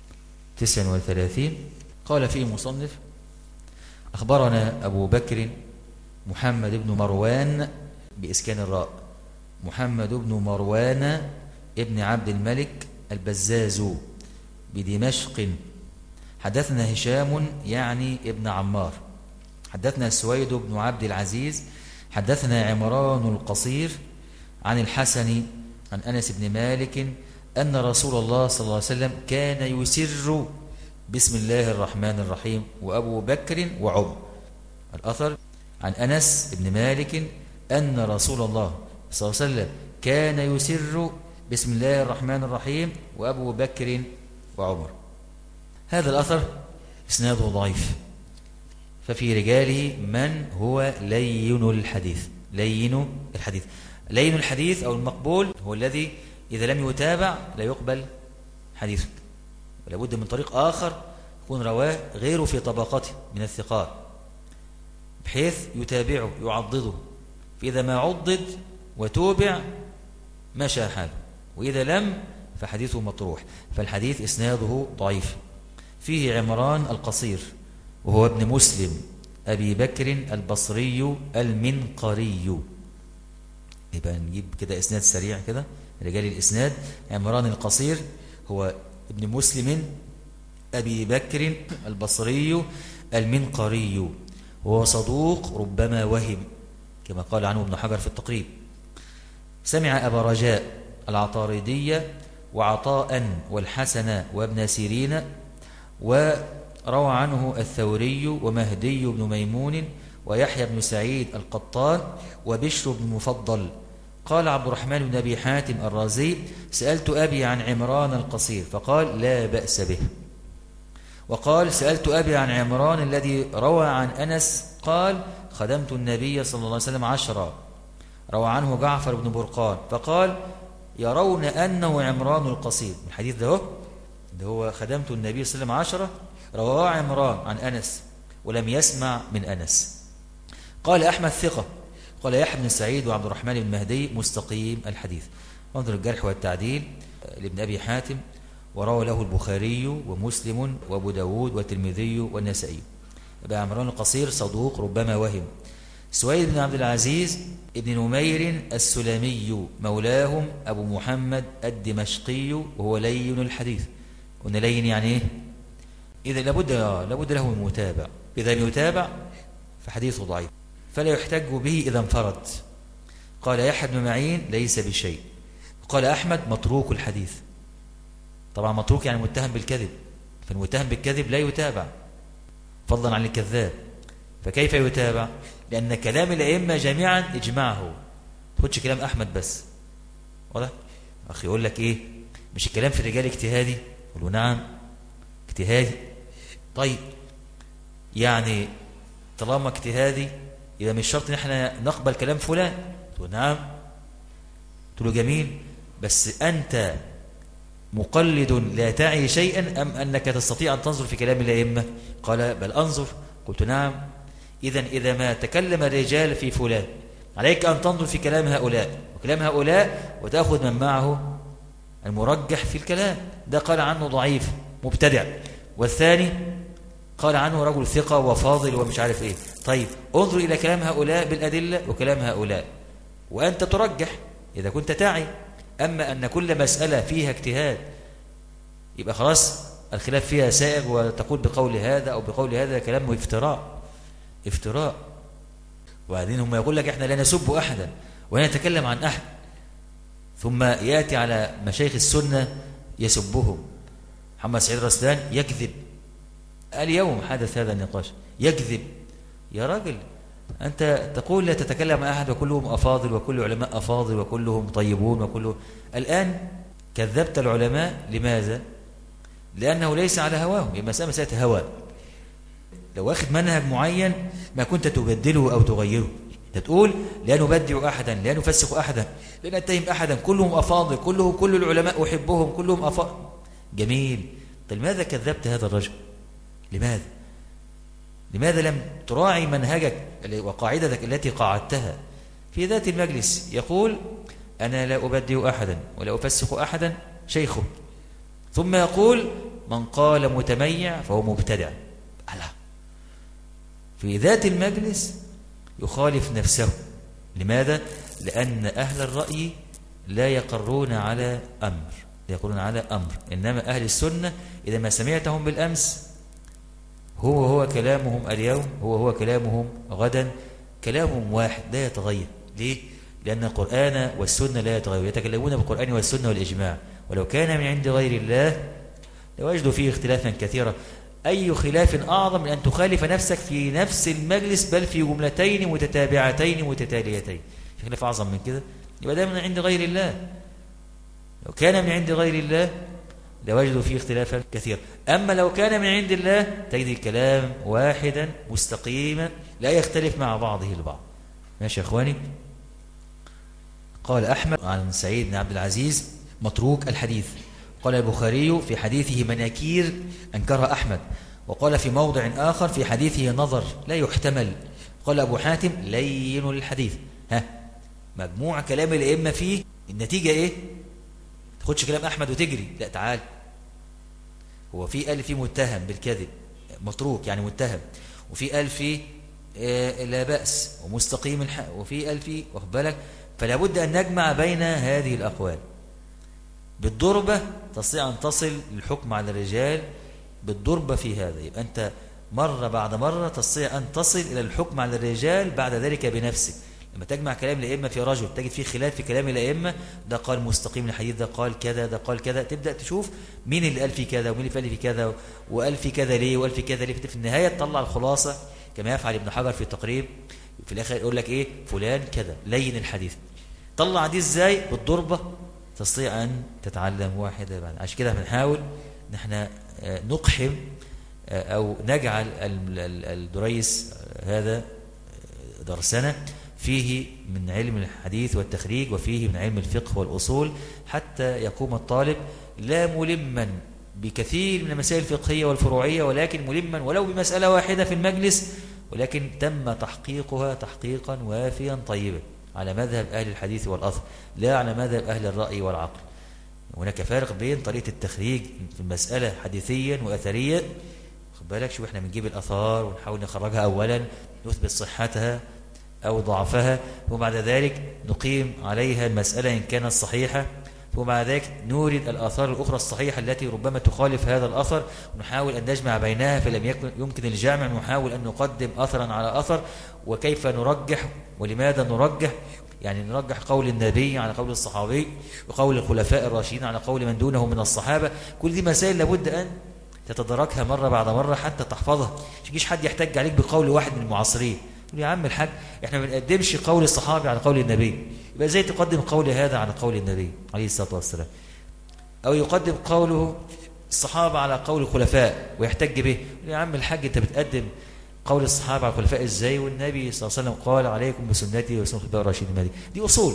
Speaker 1: 39 قال فيه مصنف: أخبرنا أبو بكر محمد بن مروان بإسكان الراء، محمد بن مروان ابن عبد الملك البزاز بدمشق. حدثنا هشام يعني ابن عمار، حدثنا سويد بن عبد العزيز، حدثنا عمران القصير عن الحسن عن أنس بن مالك أن رسول الله صلى الله عليه وسلم كان يسر بسم الله الرحمن الرحيم وأبو بكر وعمر. الأثر عن أنس بن مالك أن رسول الله صلى الله عليه وسلم كان يسر بسم الله الرحمن الرحيم وأبو بكر وعمر. هذا الأثر إسناده ضعيف، ففي رجاله من هو لين الحديث أو المقبول هو الذي إذا لم يتابع لا يقبل حديثه، ولا بد من طريق آخر يكون رواه غيره في طبقته من الثقات بحيث يتابعه يعضده، فإذا ما عضد وتوبع مشى حاله، وإذا لم فحديثه مطروح. فالحديث إسناده ضعيف. فيه عمران القصير وهو ابن مسلم أبي بكر البصري المنقري. يبقى نجيب كده إسناد سريع كده رجال الإسناد: عمران القصير هو ابن مسلم أبي بكر البصري المنقري، وهو صدوق ربما وهم كما قال عنه ابن حجر في التقريب. سمع أبا رجاء العطاردية وعطاء والحسن وابن سيرين، وروى عنه الثوري ومهدي بن ميمون ويحيى بن سعيد القطان وبشر بن مفضل. قال عبد الرحمن بن أبي حاتم الرازي: سألت أبي عن عمران القصير فقال لا بأس به. وقال: سألت أبي عن عمران الذي روى عن أنس قال: خدمت النبي صلى الله عليه وسلم 10. روى عنه جعفر بن برقان فقال: يرون أنه عمران القصير. الحديث ده هو خدمت النبي صلى الله عليه وسلم 10، رواه عمران عن أنس ولم يسمع من أنس. قال أحمد ثقة. قال يحيى بن سعيد وعبد الرحمن بن مهدي مستقيم الحديث. انظر الجرح والتعديل لابن أبي حاتم، وروى له البخاري ومسلم وابو داود والترمذي والنسائي. يبقى عمران القصير صدوق ربما وهم. سويد بن عبد العزيز ابن نمير السلمي مولاهم أبو محمد الدمشقي وهو لين الحديث. قلنا لين يعني إيه؟ إذا لابد له من متابع، إذا لم يتابع فحديثه ضعيف فلا يحتج به إذا انفرد. قال يحيى بن معين ليس بشيء. قال أحمد متروك الحديث. طبعا متروك يعني متهم بالكذب، فالمتهم بالكذب لا يتابع فضلا عن الكذاب. فكيف يتابع؟ لأن كلام الأئمة جميعا إجماعه، تخدش كلام أحمد بس. واضح؟ أخي يقول لك إيه؟ مش الكلام في الرجال اجتهادي؟ يقول له نعم اجتهادي. طيب يعني طالما اجتهادي إذا مش شرط ان احنا نقبل كلام فلان. قلت له نعم. قلت له جميل، بس أنت مقلد لا تعي شيئا أم أنك تستطيع أن تنظر في كلام الأئمة؟ قال بل أنظر. قلت نعم. إذا ما تكلم الرجال في فلان عليك أن تنظر في كلام هؤلاء وكلام هؤلاء وتأخذ من معه المرجح في الكلام. ده قال عنه ضعيف مبتدع، والثاني قال عنه رجل ثقة وفاضل ومش عارف ايه. طيب انظر إلى كلام هؤلاء بالأدلة وكلام هؤلاء وأنت ترجح إذا كنت تعي. أما أن كل مسألة فيها اجتهاد يبقى خلاص الخلاف فيها سائغ وتقول بقول هذا أو بقول هذا كلام افتراء. وبعدين هم يقول لك احنا لا نسب أحدا ولا نتكلم عن أحد، ثم يأتي على مشايخ السنة يسبهم. محمد سعيد رسلان يكذب، اليوم حدث هذا النقاش، يكذب. يا راجل أنت تقول لا تتكلم عن أحد وكلهم أفاضل وكل علماء أفاضل وكلهم طيبون وكلهم، الآن كذبت العلماء. لماذا؟ لأنه ليس على هواهم، يبقى مسألة هوى. لو واخد منهج معين ما كنت تبدله أو تغيره. تقول لا نبدع أحدا، لا نفسخ أحدا، لا نتهم أحدا، كلهم أفاضل، كل العلماء أحبهم، كلهم أفاضل. جميل. طيب لماذا كذبت هذا الرجل؟ لماذا لم تراعي منهجك وقاعدتك التي قاعدتها في ذات المجلس؟ يقول أنا لا أبدع أحدا ولا أفسخ أحدا، شيخه، ثم يقول من قال متميع فهو مبتدع. ألا في ذات المجلس يخالف نفسه. لماذا؟ لأن أهل الرأي لا يقرون على أمر، إنما أهل السنة إذا ما سمعتهم بالأمس هو كلامهم اليوم، هو كلامهم غدا، كلامهم واحد لا يتغير. ليه؟ لأن القرآن والسنة لا يتغير، يتكلمون بالقرآن والسنة والإجماع، ولو كان من عند غير الله لوجدوا فيه اختلافا كثيرا. أي خلاف أعظم من أن تخالف نفسك في نفس المجلس بل في جملتين متتابعتين متتاليتين؟ في خلاف أعظم من كده؟ يبقى ده من عند غير الله. لو كان من عند غير الله لوجدوا فيه اختلافا كثيرا. أما لو كان من عند الله تجد الكلام واحدا مستقيما لا يختلف مع بعضه البعض. ماشي يا أخواني؟ قال أحمد عن سعيد بن عبد العزيز متروك الحديث. قال البخاري في حديثه مناكير أنكرها أحمد، وقال في موضع آخر في حديثه نظر لا يحتمل. قال أبو حاتم لين الحديث. مجموع كلام الأئمة فيه النتيجة إيه؟ تاخدش كلام أحمد وتجري، لا تعال. هو في قال فيه متهم بالكذب متروك يعني متهم، وفي قال فيه لا بأس ومستقيم الحق، وفي قال فيه واخد بالك. فلا بد أن نجمع بين هذه الأقوال. بالضربة تستطيع أن تصل للحكم على الرجال بالضربة في هذا، يبقى أنت مرة بعد مرة تستطيع أن تصل إلى الحكم على الرجال بعد ذلك بنفسك. لما تجمع كلام الأئمة في رجل تجد فيه خلاف في كلام الأئمة، ده قال مستقيم الحديث، ده قال كذا، ده قال كذا، تبدأ تشوف مين اللي قال فيه كذا ومين اللي قال فيه كذا وقال فيه كذا ليه وقال فيه كذا ليه. في النهاية تطلع الخلاصة كما يفعل ابن حجر في التقريب، في الآخر يقول لك إيه؟ فلان كذا لين الحديث. طلع دي إزاي؟ بالضربة تستطيع أن تتعلم واحدة بعد. عشان كده بنحاول نحن نقحم أو نجعل الدريس هذا درسنا فيه من علم الحديث والتخريج وفيه من علم الفقه والأصول، حتى يقوم الطالب لا ملما بكثير من المسائل الفقهية والفروعية، ولكن ملما ولو بمسألة واحدة في المجلس، ولكن تم تحقيقها تحقيقا وافيا طيبا على مذهب أهل الحديث والأثر، لا على مذهب أهل الرأي والعقل. هناك فارق بين طريقة التخريج في المسألة حديثيا وأثريا. خد بالك، شو احنا بنجيب الأثار ونحاول نخرجها أولا، نثبت صحتها أو ضعفها، وبعد ذلك نقيم عليها المسألة إن كانت صحيحة، وبعد ذلك نورد الآثار الأخرى الصحيحة التي ربما تخالف هذا الأثر، ونحاول أن نجمع بينها فلم يمكن الجمع، ونحاول أن نقدم أثرا على أثر، وكيف نرجح ولماذا نرجح. يعني نرجح قول النبي على قول الصحابي، وقول الخلفاء الراشدين على قول من دونه من الصحابة. كل دي مسائل لابد أن تتدركها مرة بعد مرة حتى تحفظها. مش يجيش حد يحتج عليك بقول واحد من المعاصرين يقول يا عم الحاج احنا ما بنقدمش قول الصحابي على قول النبي، يبقى ازاي تقدم قول هذا على قول النبي عليه الصلاة والسلام؟ أو يقدم قوله الصحابة على قول الخلفاء ويحتج به. يا عم الحاج انت بتقدم قول الصحابة على الخلفاء ازاي والنبي صلى الله عليه وسلم قال عليكم بسنتي وسنة الخلفاء الراشدين المهديين؟ دي أصول،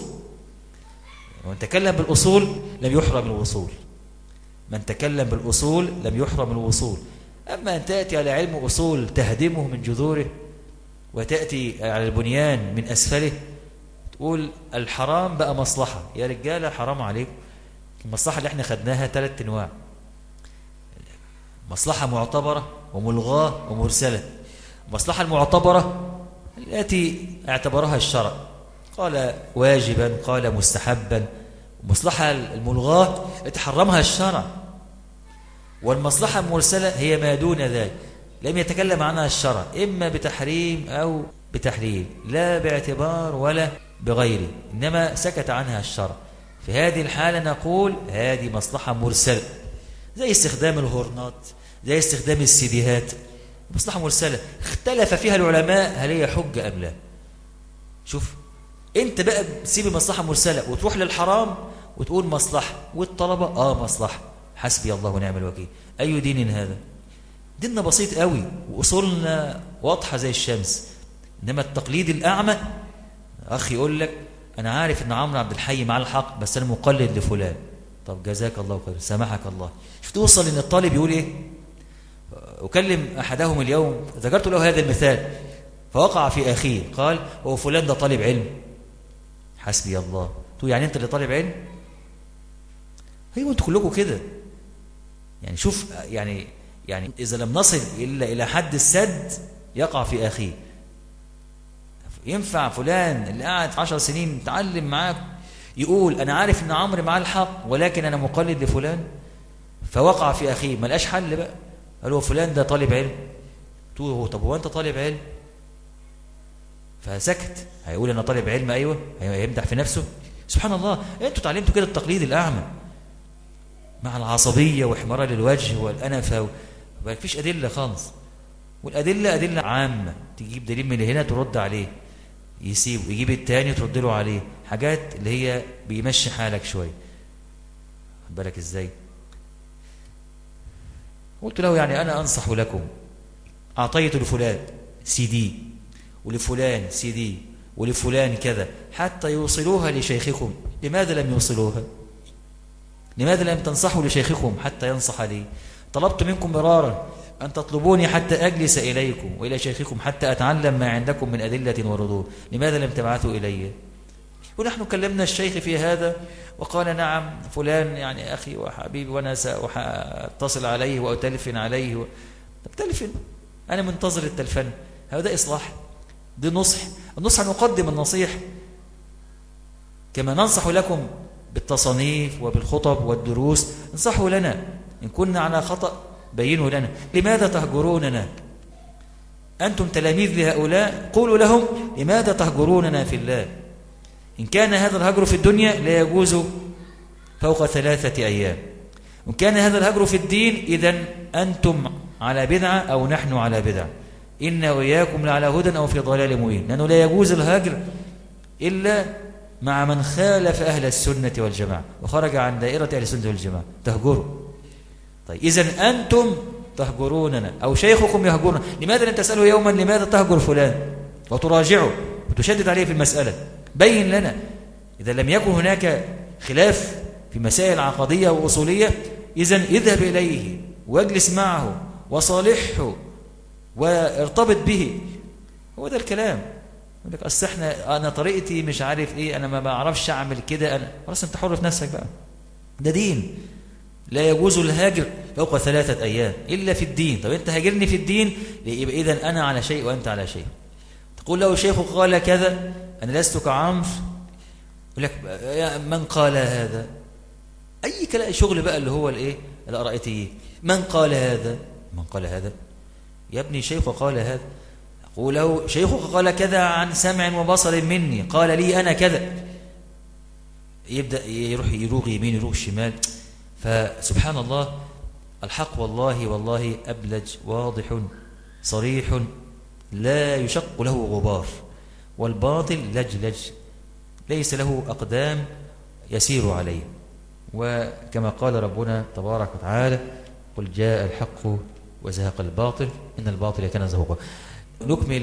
Speaker 1: ومن تكلم بالأصول لم يحرم الوصول. من تكلم بالأصول لم يحرم الوصول. أما أن تأتي على علم أصول تهدمه من جذوره، وتأتي على البنيان من أسفله، تقول الحرام بقى مصلحة. يا رجالة حرام عليكم، المصلحة اللي احنا خدناها 3 أنواع: مصلحة معتبرة وملغاة ومرسلة. المصلحة المعتبرة التي اعتبرها الشرع، قال واجبا قال مستحبا. المصلحة الملغاة التي حرمها الشرع. والمصلحة المرسلة هي ما دون ذلك، لم يتكلم عنها الشرع إما بتحريم أو بتحليل لا باعتبار ولا بغيره، إنما سكت عنها الشرع. في هذه الحالة نقول هذه مصلحة مرسلة، زي استخدام الهورنات، زي استخدام السيديهات، مصلحة مرسلة اختلف فيها العلماء هل هي حجة أم لا. شوف انت بقى تسيب المصلحة مرسلة وتروح للحرام وتقول مصلحة، والطلبة مصلحة، حسبي الله ونعم الوكيل. أي دين هذا؟ ديننا بسيط قوي وأصولنا واضحة زي الشمس. إنما التقليد الأعمى، أخي يقول لك أنا عارف إن عمرو عبد الحي مع الحق بس أنا مقلد لفلان. طب جزاك الله خير، سامحك الله. شوف توصل إن الطالب يقول إيه. أكلم أحدهم اليوم ذكرت له هذا المثال فوقع في أخيه، قال هو فلان ده طالب علم. حسبي الله. تو يعني أنت اللي طالب علم؟ أيوة أنتوا كلكم كده. يعني شوف يعني إذا لم نصل إلا إلى حد السد يقع في أخيه. ينفع فلان اللي قاعد 10 سنين متعلم معاك يقول أنا عارف إن عمرو معاه الحق ولكن أنا مقلد لفلان؟ فوقع في أخيه، ما لقاش حل بقى، قال له فلان ده طالب علم. طب هو أنت طالب علم؟ فسكت. هيقول أنا طالب علم؟ أيوة. هيمدح في نفسه؟ سبحان الله. أنتوا تعلمتوا كده التقليد الأعمى مع العصبية وإحمرار الوجه والأنفة، ما فيش أدلة خالص. والأدلة أدلة عامة، تجيب دليل من هنا ترد عليه، يسيب يجيب التاني ترد له عليه، حاجات اللي هي بيمشي حالك شوية. خد بالك إزاي؟ قلت له يعني أنا أنصح لكم، أعطيت لفلان CD ولفلان CD ولفلان كذا حتى يوصلوها لشيخكم، لماذا لم يوصلوها؟ لماذا لم تنصحوا لشيخكم حتى ينصح لي؟ طلبت منكم مرارا أن تطلبوني حتى أجلس إليكم وإلى شيخكم حتى أتعلم ما عندكم من أدلة وردود، لماذا لم تبعثوا إلي؟ ونحن كلمنا الشيخ في هذا وقال نعم فلان يعني أخي وحبيبي وأنا سأتصل عليه وأتلفن عليه تلفن، أنا منتظر التلفن. هذا إصلاح، دي نصح. النصح نقدم النصيح كما ننصح لكم بالتصانيف وبالخطب والدروس. انصحوا لنا إن كنا على خطأ، بينوا لنا. لماذا تهجروننا؟ أنتم تلاميذ لهؤلاء، قولوا لهم لماذا تهجروننا في الله؟ إن كان هذا الهجر في الدنيا لا يجوز فوق 3 أيام، وإن كان هذا الهجر في الدين إذن أنتم على بدعة أو نحن على بدعة، إن وإياكم لعلى هدى أو في ضلال مبين. لأنه لا يجوز الهجر إلا مع من خالف أهل السنة والجماعة وخرج عن دائرة أهل السنة والجماعة، تهجروا. طيب إذن أنتم تهجروننا أو شيخكم يهجرنا، لماذا لم تسأله يوما لماذا تهجر فلان وتراجعه وتشدد عليه في المسألة؟ بين لنا. إذا لم يكن هناك خلاف في مسائل عقدية وأصولية إذن اذهب إليه واجلس معه وصالحه وارتبط به. هو ده الكلام. يقول لك أصل أنا طريقتي مش عارف إيه، أنا ما بعرفش أعمل كده، أنا خلاص أنت حر في نفسك بقى. ده دين. لا يجوز الهاجر فوق 3 أيام إلا في الدين. طب أنت هاجرني في الدين، يبقى إذن أنا على شيء وأنت على شيء. تقول له شيخ قال كذا أنا لست كعمرو، يقول لك من قال هذا؟ أي كلام شغل بقى اللي هو الإيه الأرائتي. من قال هذا؟ من قال هذا؟ يا ابني شيخ قال هذا. أقول له شيخك قال كذا عن سمع وبصر مني، قال لي أنا كذا. يبدأ يروح يمين يروح شمال. فسبحان الله الحق والله أبلج واضح صريح لا يشق له غبار، والباطل لجلج ليس له أقدام يسير عليه. وكما قال ربنا تبارك وتعالى قل جاء الحق وزهق الباطل إن الباطل كان زهوقا. نكمل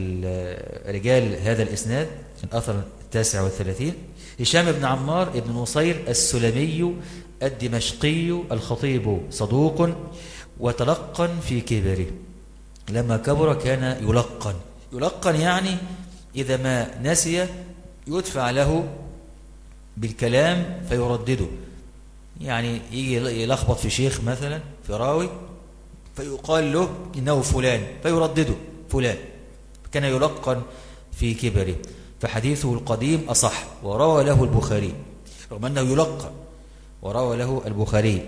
Speaker 1: رجال هذا الإسناد في الأثر 39. هشام بن عمار بن نصير السلمي الدمشقي الخطيب صدوق وتلقن في كبره. لما كبر كان يلقن يعني إذا ما نسي يدفع له بالكلام فيردده. يعني يجي يلخبط في شيخ مثلا في راوي فيقال له إنه فلان فيردده فلان. كان يلقن في كبره، فحديثه القديم أصح وروى له البخاري، رغم أنه يلقن وروى له البخاري.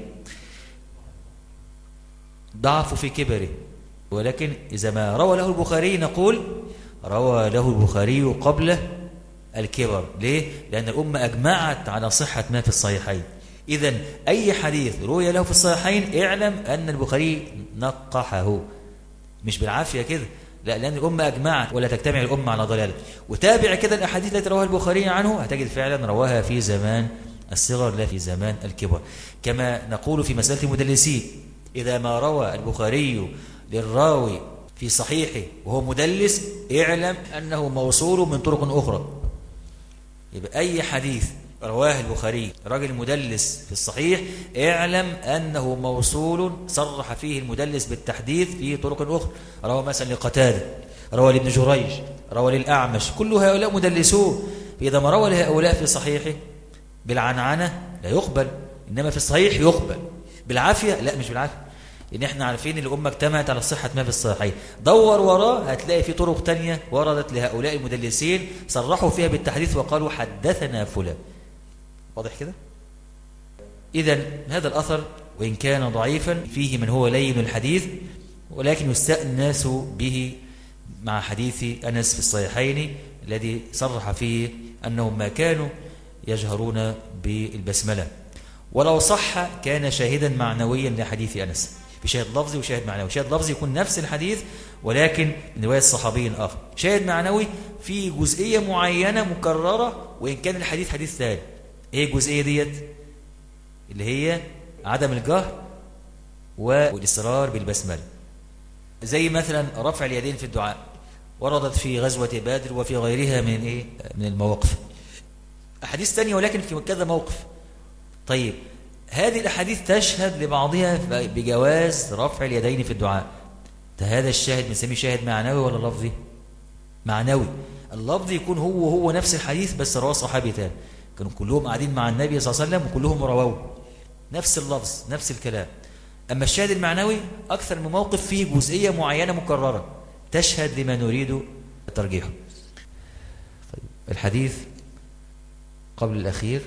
Speaker 1: ضعف في كبره، ولكن إذا ما روى له البخاري نقول روى له البخاري قبل الكبر. ليه؟ لأن الأمة أجمعت على صحة ما في الصحيحين. إذن أي حديث روي له في الصحيحين اعلم أن البخاري نقحه، مش بالعافية كده، لا، لأن الأمة أجمعت ولا تجتمع الأمة على ضلالة. وتابع كده الأحاديث التي رواها البخاري عنه هتجد فعلا رواها في زمان الصغر لا في زمان الكبر. كما نقول في مسألة المدلسين، إذا ما روى البخاري للراوي في صحيحه وهو مدلس اعلم أنه موصول من طرق أخرى. يبقى أي حديث رواه البخاري راجل مدلس في الصحيح اعلم أنه موصول صرح فيه المدلس بالتحديث في طرق أخرى. روى مثلا لقتادة، روى لابن جريج، روى للأعمش، كل هؤلاء مدلسون. فإذا ما روى لهؤلاء في صحيحه بالعنعنة لا يقبل، إنما في الصحيح يقبل. بالعافية لا، مش بالعافية، لأن احنا عارفين ان الأمة اجتمعت على صحة ما في الصحيحين. دور وراه هتلاقي في طرق تانية وردت لهؤلاء المدلسين صرحوا فيها بالتحديث وقالوا حدثنا فلان. واضح كده؟ إذن هذا الأثر وإن كان ضعيفا فيه من هو لين الحديث، ولكن يستأنس به مع حديث أنس في الصحيحين الذي صرح فيه أنهم ما كانوا يجهرون بالبسملة. ولو صح كان شاهدا معنويا لحديث أنس، في شاهد لفظي وشاهد معنوي. شاهد لفظي يكون نفس الحديث ولكن من رواية صحابي آخر. شاهد معنوي في جزئية معينة مكررة وإن كان الحديث حديث ثاني. ايه الجزئية ديت؟ اللي هي عدم الجهر والإصرار بالبسملة. زي مثلا رفع اليدين في الدعاء، وردت في غزوة بدر وفي غيرها من المواقف. أحاديث ثانية ولكن في كذا موقف. طيب هذه الأحاديث تشهد لبعضها بجواز رفع اليدين في الدعاء. هذا الشاهد بنسميه شاهد معنوي ولا لفظي؟ معنوي. اللفظ يكون هو نفس الحديث بس رواه صحابي تاني، كانوا كلهم قاعدين مع النبي صلى الله عليه وسلم وكلهم رواه نفس اللفظ نفس الكلام. أما الشاهد المعنوي أكثر من موقف فيه جزئية معينة مكررة تشهد لما نريد ترجيحه. طيب الحديث قبل الأخير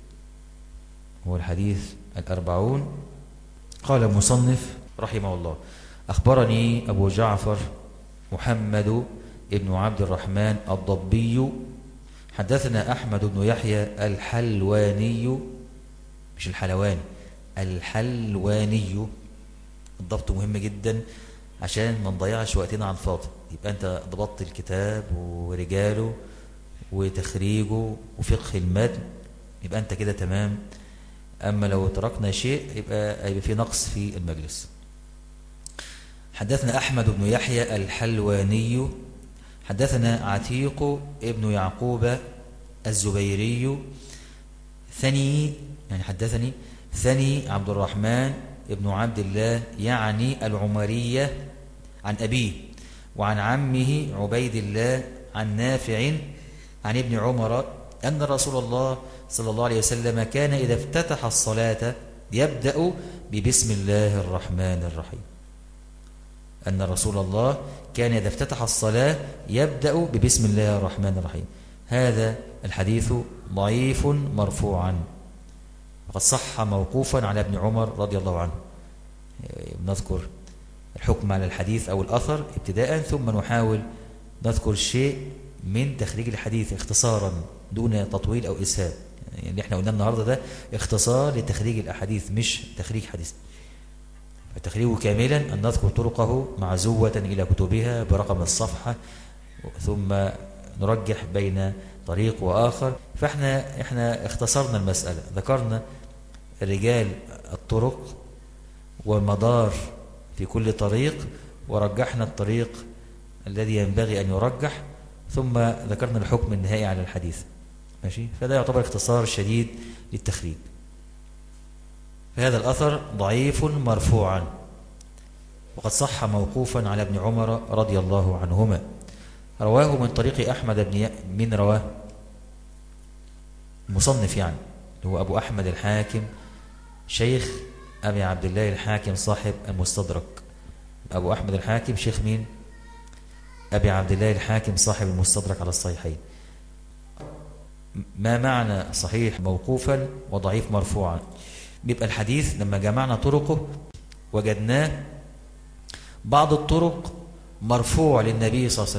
Speaker 1: هو الحديث 40. قال المصنف رحمه الله: أخبرني أبو جعفر محمد ابن عبد الرحمن الضبي حدثنا أحمد بن يحيى الحلواني، مش الحلواني، الحلواني. الضبط مهم جدا عشان ما نضيعش وقتنا على الفاضي. يبقى أنت ضبطت الكتاب ورجاله وتخريجه وفقه المتن، يبقى أنت كده تمام. أما لو تركنا شيء يبقى في نقص في المجلس. حدثنا أحمد بن يحيى الحلواني حدثنا عتيق ابن يعقوب الزبيري ثني، يعني حدثني ثني عبد الرحمن ابن عبد الله يعني العمرية عن أبيه وعن عمه عبيد الله عن نافع عن ابن عمر أن رسول الله صلى الله عليه وسلم كان إذا افتتح الصلاة يبدأ ببسم الله الرحمن الرحيم. أن رسول الله كان إذا افتتح الصلاة يبدأ ببسم الله الرحمن الرحيم. هذا الحديث ضعيف مرفوعا، وقد صح موقوفا على ابن عمر رضي الله عنه. نذكر الحكم على الحديث أو الأثر ابتداء ثم نحاول نذكر شيء من تخريج الحديث اختصارا دون تطويل أو إسهاب. يعني اللي احنا قلنا النهاردة ده اختصار لتخريج الأحاديث مش تخريج حديث. تخريجه كاملا أن نذكر طرقه معزوة إلى كتبها برقم الصفحة ثم نرجح بين طريق وآخر. فاحنا اختصرنا المسألة، ذكرنا رجال الطرق والمدار في كل طريق ورجحنا الطريق الذي ينبغي أن يرجح ثم ذكرنا الحكم النهائي على الحديث. ماشي؟ فده يعتبر اختصار شديد للتخريج. فهذا الأثر ضعيف مرفوعا وقد صح موقوفا على ابن عمر رضي الله عنهما. رواه من طريق أحمد بن من رواه مصنف، يعني هو أبو أحمد الحاكم شيخ أبي عبد الله الحاكم صاحب المستدرك. أبو أحمد الحاكم شيخ مين؟ أبي عبد الله الحاكم صاحب المستدرك على الصحيحين. ما معنى صحيح موقوفا وضعيف مرفوعا؟ بيبقى الحديث لما جمعنا طرقه وجدناه بعض الطرق مرفوع للنبي صلى الله عليه وسلم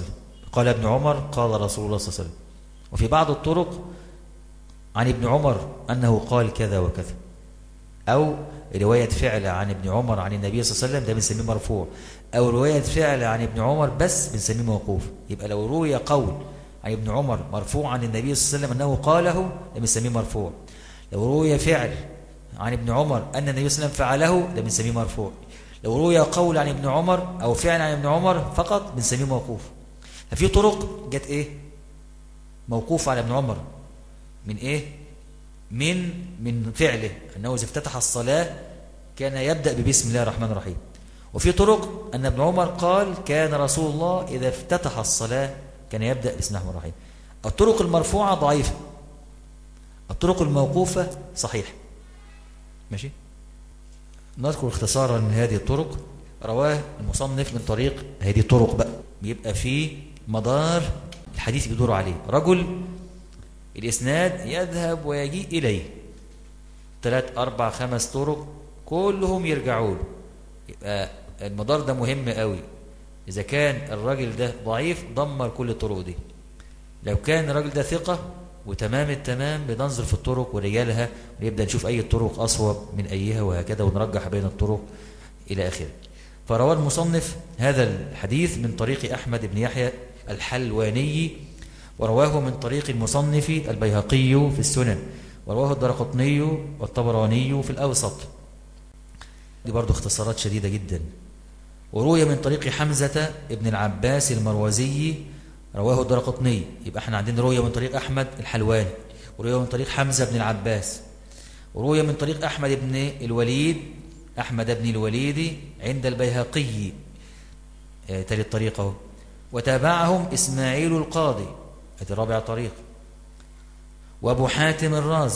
Speaker 1: قال ابن عمر قال رسول الله صلى الله عليه وسلم. وفي بعض الطرق عن ابن عمر أنه قال كذا وكذا، أو رواية فعل عن ابن عمر عن النبي صلى الله عليه وسلم، ده بنسميه مرفوع. أو رواية فعل عن ابن عمر بس بنسميه موقوف. يبقى لو روي قول عن ابن عمر مرفوع عن النبي صلى الله عليه وسلم أنه قاله، ده بنسميه مرفوع. لو روي فعل عن ابن عمر أن النبي صلى الله عليه وسلم فعله، ده بنسميه مرفوع. لو روي قول عن ابن عمر أو فعل عن ابن عمر فقط بنسميه موقوف. ففي طرق جت إيه موقوف على ابن عمر من إيه من فعله أنه إذا افتتح الصلاة كان يبدأ ببسم الله الرحمن الرحيم. وفي طرق أن ابن عمر قال كان رسول الله إذا افتتح الصلاة كان يبدأ بسم الله الرحمن الرحيم. الطرق المرفوعة ضعيفة، الطرق الموقوفة صحيحة. ماشي، نذكر اختصارا هذه الطرق. رواه المصنف من طريق هذه الطرق بقى، بيبقى فيه مدار الحديث بيدور عليه. رجل الإسناد يذهب ويجيء إليه 3 4 5 طرق كلهم يرجعوا له. يبقى المدار ده مهم قوي. إذا كان الراجل ده ضعيف دمر كل الطرق دي. لو كان الراجل ده ثقة وتمام التمام بننظر في الطرق ورجالها ونبدأ نشوف أي الطرق أصوب من أيها وهكذا، ونرجح بين الطرق إلى آخره. فروى المصنف هذا الحديث من طريق أحمد بن يحيى الحلواني، ورواه من طريق المصنف البيهقي في السنن، ورواه الدرقطني والطبراني في الأوسط. دي برضو اختصارات شديدة جدا. وروي من طريق حمزة ابن العباس المروزي، رواه الدرقطني. يبقى احنا عندنا روية من طريق أحمد الحلواني، وروية من طريق حمزة بن العباس، وروية من طريق أحمد بن الوليد عند البيهقي تالي الطريقة. وتابعهم إسماعيل القاضي، هذه رابع طريق، وأبو حاتم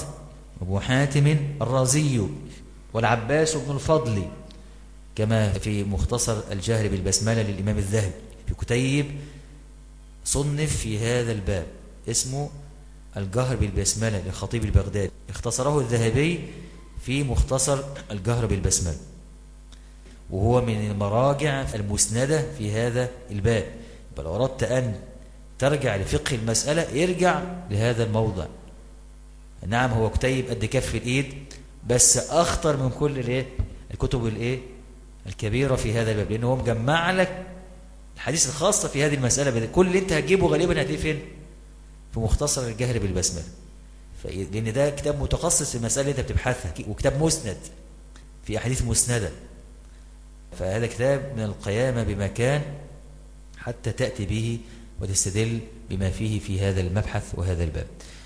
Speaker 1: الرازي، والعباس بن الفضل، كما في مختصر الجهر بالبسملة للإمام الذهبي في كتيب صنف في هذا الباب اسمه الجهر بالبسملة للخطيب البغدادي، اختصره الذهبي في مختصر الجهر بالبسملة، وهو من المراجع المسندة في هذا الباب. بل أردت أن ترجع لفقه المسألة ارجع لهذا الموضع. نعم هو كتيب قد كف الإيد، بس أخطر من كل الكتب الكبيرة في هذا الباب، لأنه هو مجمع لك الحديث الخاصة في هذه المسألة. كل اللي انت هتجيبه غالبا هتلاقيه فين؟ في مختصر الجهر بالبسملة، لأن ده كتاب متخصص في المسألة اللي انت بتبحثها، وكتاب مسند في أحاديث مسندة. فهذا كتاب من القيامة بمكان حتى تأتي به وتستدل بما فيه في هذا المبحث وهذا الباب.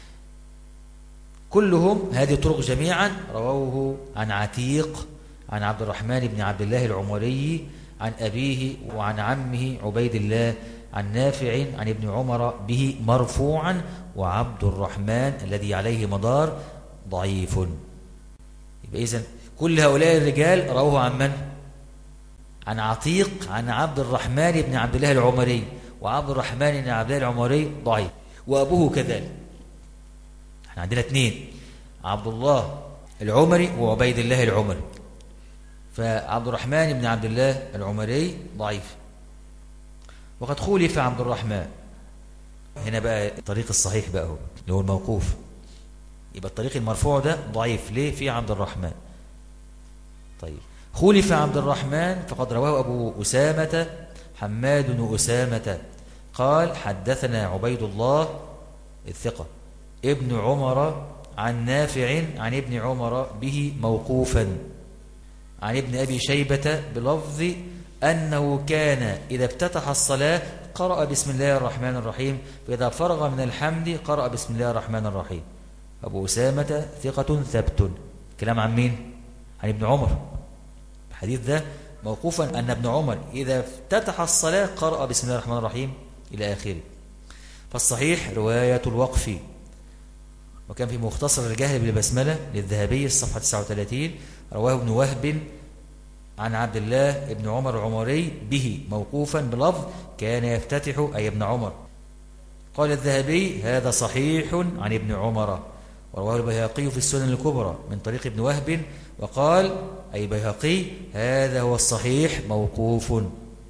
Speaker 1: كلهم هذه الطرق جميعا رووه عن عتيق عن عبد الرحمن بن عبد الله العمري عن أبيه وعن عمه عبيد الله عن نافع عن ابن عمر به مرفوعا، وعبد الرحمن الذي عليه مدار ضعيف. يبقى إذن كل هؤلاء الرجال رووه عن من؟ عن عتيق عن عبد الرحمن بن عبد الله العمري، وعبد الرحمن بن عبد الله العمري ضعيف، وأبوه كذلك. احنا عندنا 2، عبد الله العمري وعبيد الله العمري. فعبد الرحمن بن عبد الله العمري ضعيف، وقد خولف عبد الرحمن. هنا بقى الطريق الصحيح بقى هو اللي هو الموقوف. يبقى الطريق المرفوع ده ضعيف ليه؟ في عبد الرحمن. طيب خولف عبد الرحمن فقد رواه أبو أسامة حماد بن أسامة قال حدثنا عبيد الله الثقة ابن عمر عن نافع عن ابن عمر به موقوفا عن ابن أبي شيبة بلفظ أنه كان إذا افتتح الصلاة قرأ بسم الله الرحمن الرحيم، فإذا فرغ من الحمد قرأ بسم الله الرحمن الرحيم. أبو أسامة ثقة ثبت. كلام عن مين؟ عن ابن عمر. الحديث ده موقوفا أن ابن عمر إذا افتتح الصلاة قرأ بسم الله الرحمن الرحيم إلى آخره. فالصحيح رواية الوقف. وكان في مختصر الجهر بالبسملة للذهبي الصفحة 39 رواه ابن وهب عن عبد الله ابن عمر العمري به موقوفا بلفظ كان يفتتح أي ابن عمر. قال الذهبي هذا صحيح عن ابن عمر. ورواه البيهقي في السنن الكبرى من طريق ابن وهب وقال أي بيهقي هذا هو الصحيح موقوف.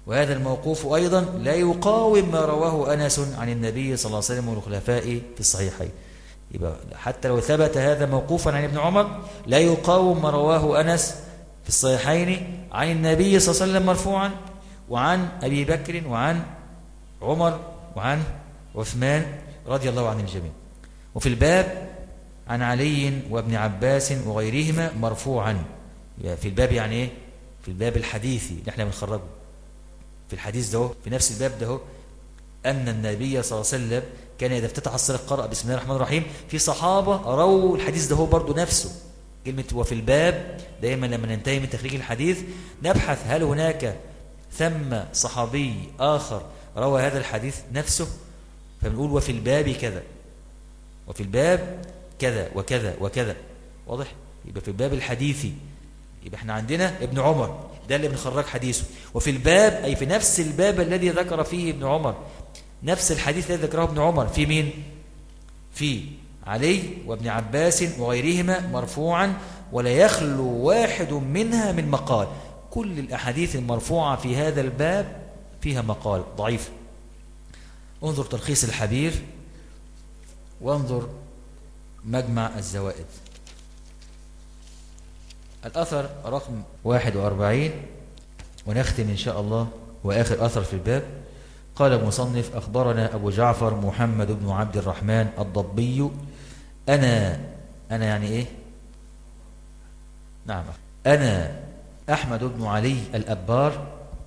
Speaker 1: وهذا الموقوف أيضا لا يقاوم ما رواه أنس عن النبي صلى الله عليه وسلم والخلفاء في الصحيحين. يبقى حتى لو ثبت هذا موقوفا عن ابن عمر لا يقاوم ما رواه أنس في الصحيحين عن النبي صلى الله عليه وسلم مرفوعا، وعن أبي بكر وعن عمر وعن عثمان رضي الله عن الجميع. وفي الباب عن علي وابن عباس وغيرهما مرفوعا. في الباب يعني ايه؟ في الباب الحديثي اللي احنا بنخرجه في الحديث ده، في نفس الباب ده، أن النبي صلى الله عليه وسلم كان إذا افتتح الصلاة قرأ بسم الله الرحمن الرحيم. في صحابة رووا الحديث ده برضو نفسه. كلمة وفي الباب دائما لما ننتهي من تخريج الحديث نبحث هل هناك ثم صحابي آخر روى هذا الحديث نفسه، فبنقول وفي الباب كذا، وفي الباب كذا وكذا وكذا. واضح؟ يبقى في الباب الحديثي يبقى احنا عندنا ابن عمر ده اللي بنخرج حديثه، وفي الباب أي في نفس الباب الذي ذكر فيه ابن عمر، نفس الحديث الذي ذكره ابن عمر في مين؟ في علي وابن عباس وغيرهما مرفوعا، ولا يخلو واحد منها من مقال. كل الأحاديث المرفوعة في هذا الباب فيها مقال ضعيف. انظر تلخيص الحبير وانظر مجمع الزوائد. الأثر رقم 41، ونختم إن شاء الله وآخر أثر في الباب. قال المصنف: أخبرنا أبو جعفر محمد بن عبد الرحمن الضبي. أنا يعني إيه؟ نعم، أنا أحمد بن علي الأبار.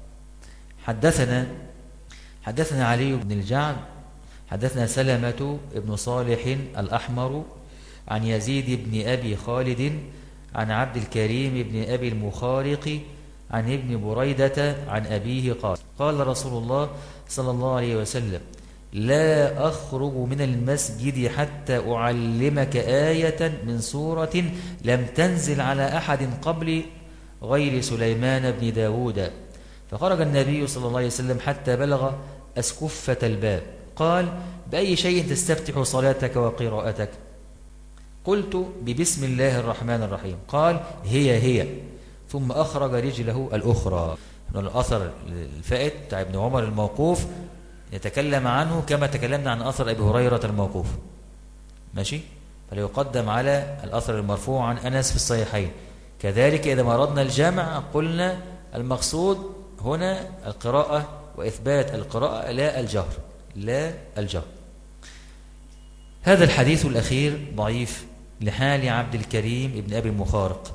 Speaker 1: حدثنا علي بن الجعد، حدثنا سلمة بن صالح الأحمر عن يزيد بن أبي خالد عن عبد الكريم بن أبي المخارق عن ابن بريدة عن أبيه قال: قال رسول الله صلى الله عليه وسلم: لا أخرج من المسجد حتى أعلمك آية من سورة لم تنزل على أحد قبلي غير سليمان بن داود. فخرج النبي صلى الله عليه وسلم حتى بلغ أسكفة الباب. قال: بأي شيء تستفتح صلاتك وقراءتك؟ قلت: ببسم الله الرحمن الرحيم. قال: هي. ثم أخرج رجله الأخرى. الأثر الفائت بتاع ابن عمر الموقوف يتكلم عنه كما تكلمنا عن أثر أبي هريرة الموقوف، ماشي؟ فليقدم على الأثر المرفوع عن أنس في الصحيحين. كذلك إذا ما أردنا الجمع قلنا المقصود هنا القراءة وإثبات القراءة لا الجهر. هذا الحديث الأخير ضعيف لحال عبد الكريم ابن أبي المخارق،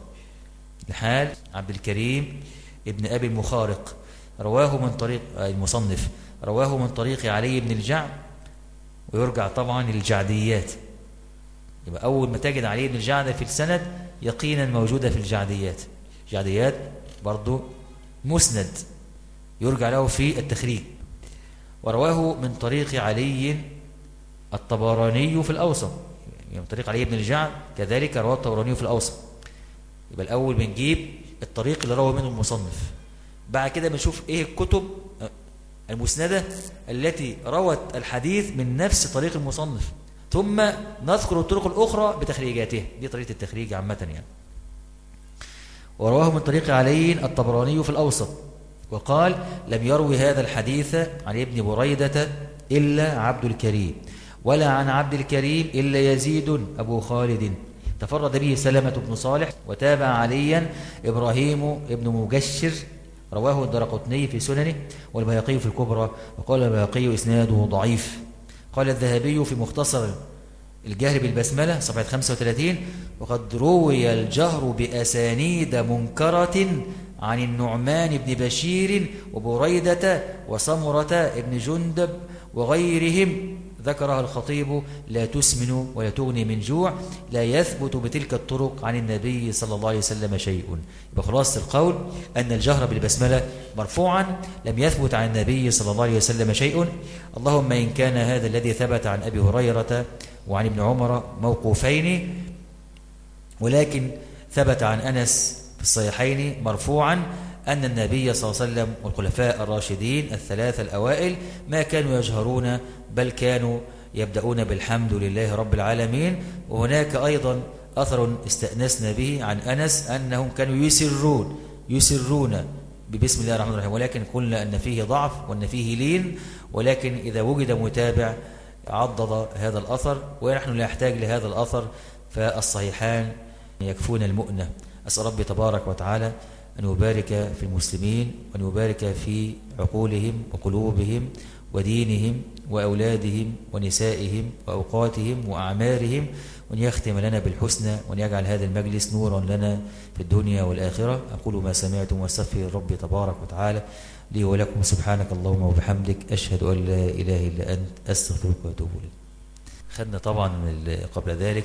Speaker 1: رواه من طريق المصنف، رواه من طريق علي بن الجعد، ويرجع طبعا للجعديات. يبقى أول ما تجد علي بن الجعد في السند يقينا موجودة في الجعديات برضو مسند يرجع له في التخريج. ورواه من طريق علي الطبراني في الأوسط، يعني من طريق علي بن الجعد كذلك رواه الطبراني في الأوسط. يبقى الأول بنجيب الطريق اللي روى منه المصنف، بعد كده بنشوف ايه الكتب المسندة التي روت الحديث من نفس طريق المصنف، ثم نذكر الطرق الأخرى بتخريجاتها. دي طريقة التخريج عامة يعني. ورواه من طريق علي الطبراني في الأوسط، وقال: لم يروي هذا الحديث عن ابن بريدة إلا عبد الكريم، ولا عن عبد الكريم إلا يزيد أبو خالد، تفرد به سلمة بن صالح، وتابع عليا إبراهيم ابن مجشر، رواه الدرقطني في سننه والبيهقي في الكبرى. وقال البيهقي إسناده ضعيف. قال الذهبي في مختصر الجهر بالبسملة صفحة 35: وقد روي الجهر بأسانيد منكرة عن النعمان بن بشير وبريدة وسمرة بن جندب وغيرهم، ذكرها الخطيب: لا تسمن ولا تغني من جوع، لا يثبت بتلك الطرق عن النبي صلى الله عليه وسلم شيء. يبقى خلاصة القول أن الجهر بالبسملة مرفوعا لم يثبت عن النبي صلى الله عليه وسلم شيء، اللهم إن كان هذا الذي ثبت عن أبي هريرة وعن ابن عمر موقوفين، ولكن ثبت عن أنس في الصحيحين مرفوعا أن النبي صلى الله عليه وسلم والخلفاء الراشدين الثلاثة الأوائل ما كانوا يجهرون، بل كانوا يبدأون بالحمد لله رب العالمين. وهناك أيضا أثر استأنسنا به عن أنس أنهم كانوا يسرون ببسم الله الرحمن الرحيم، ولكن قلنا أن فيه ضعف وأن فيه لين، ولكن إذا وجد متابع عضد هذا الأثر ونحن لا نحتاج لهذا الأثر فالصحيحان يكفون المؤنة. أسأل ربي تبارك وتعالى أن يبارك في المسلمين وأن يبارك في عقولهم وقلوبهم ودينهم وأولادهم ونسائهم وأوقاتهم وأعمارهم، وأن يختم لنا بالحسنى، وأن يجعل هذا المجلس نورا لنا في الدنيا والآخرة. أقول ما سمعتم واستغفر ربي تبارك وتعالى لي ولكم. سبحانك اللهم وبحمدك، أشهد أن لا إله إلا أنت، أستغفرك وأتوب إليك. خدنا طبعا قبل ذلك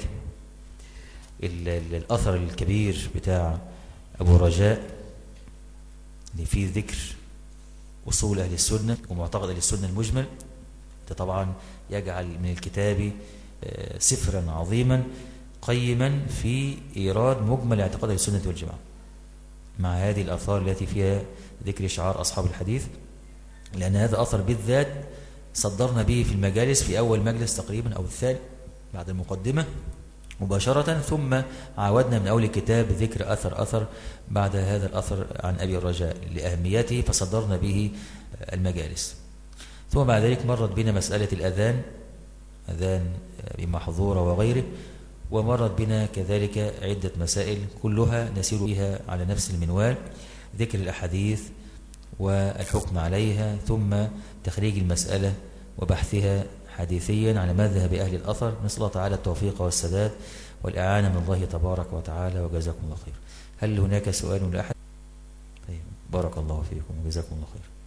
Speaker 1: الأثر الكبير بتاع أبو رجاء اللي فيه ذكر أصول أهل السنة ومعتقد أهل السنة المجمل. ده طبعا يجعل من الكتاب سفرا عظيما قيما في إيراد مجمل اعتقاد أهل السنة والجماعة، مع هذه الآثار التي فيها ذكر شعار أصحاب الحديث، لأن هذا أثر بالذات صدرنا به في المجالس في أول مجلس تقريبا أو الثاني بعد المقدمة مباشرة، ثم عاودنا من أول الكتاب ذكر أثر بعد هذا الأثر عن أبي الرجاء لأهميته فصدرنا به المجالس. ثم بعد ذلك مرت بنا مسألة الأذان، أذان بمحظورة وغيره، ومرت بنا كذلك عدة مسائل كلها نسير بها على نفس المنوال، ذكر الأحاديث والحكم عليها، ثم تخريج المسألة وبحثها حديثيا على مذهب أهل الأثر. نسأل الله تعالى التوفيق والسداد والإعانة من الله تبارك وتعالى، وجزاكم الله خير. هل هناك سؤال لأحد؟ طيب، بارك الله فيكم وجزاكم الله خير.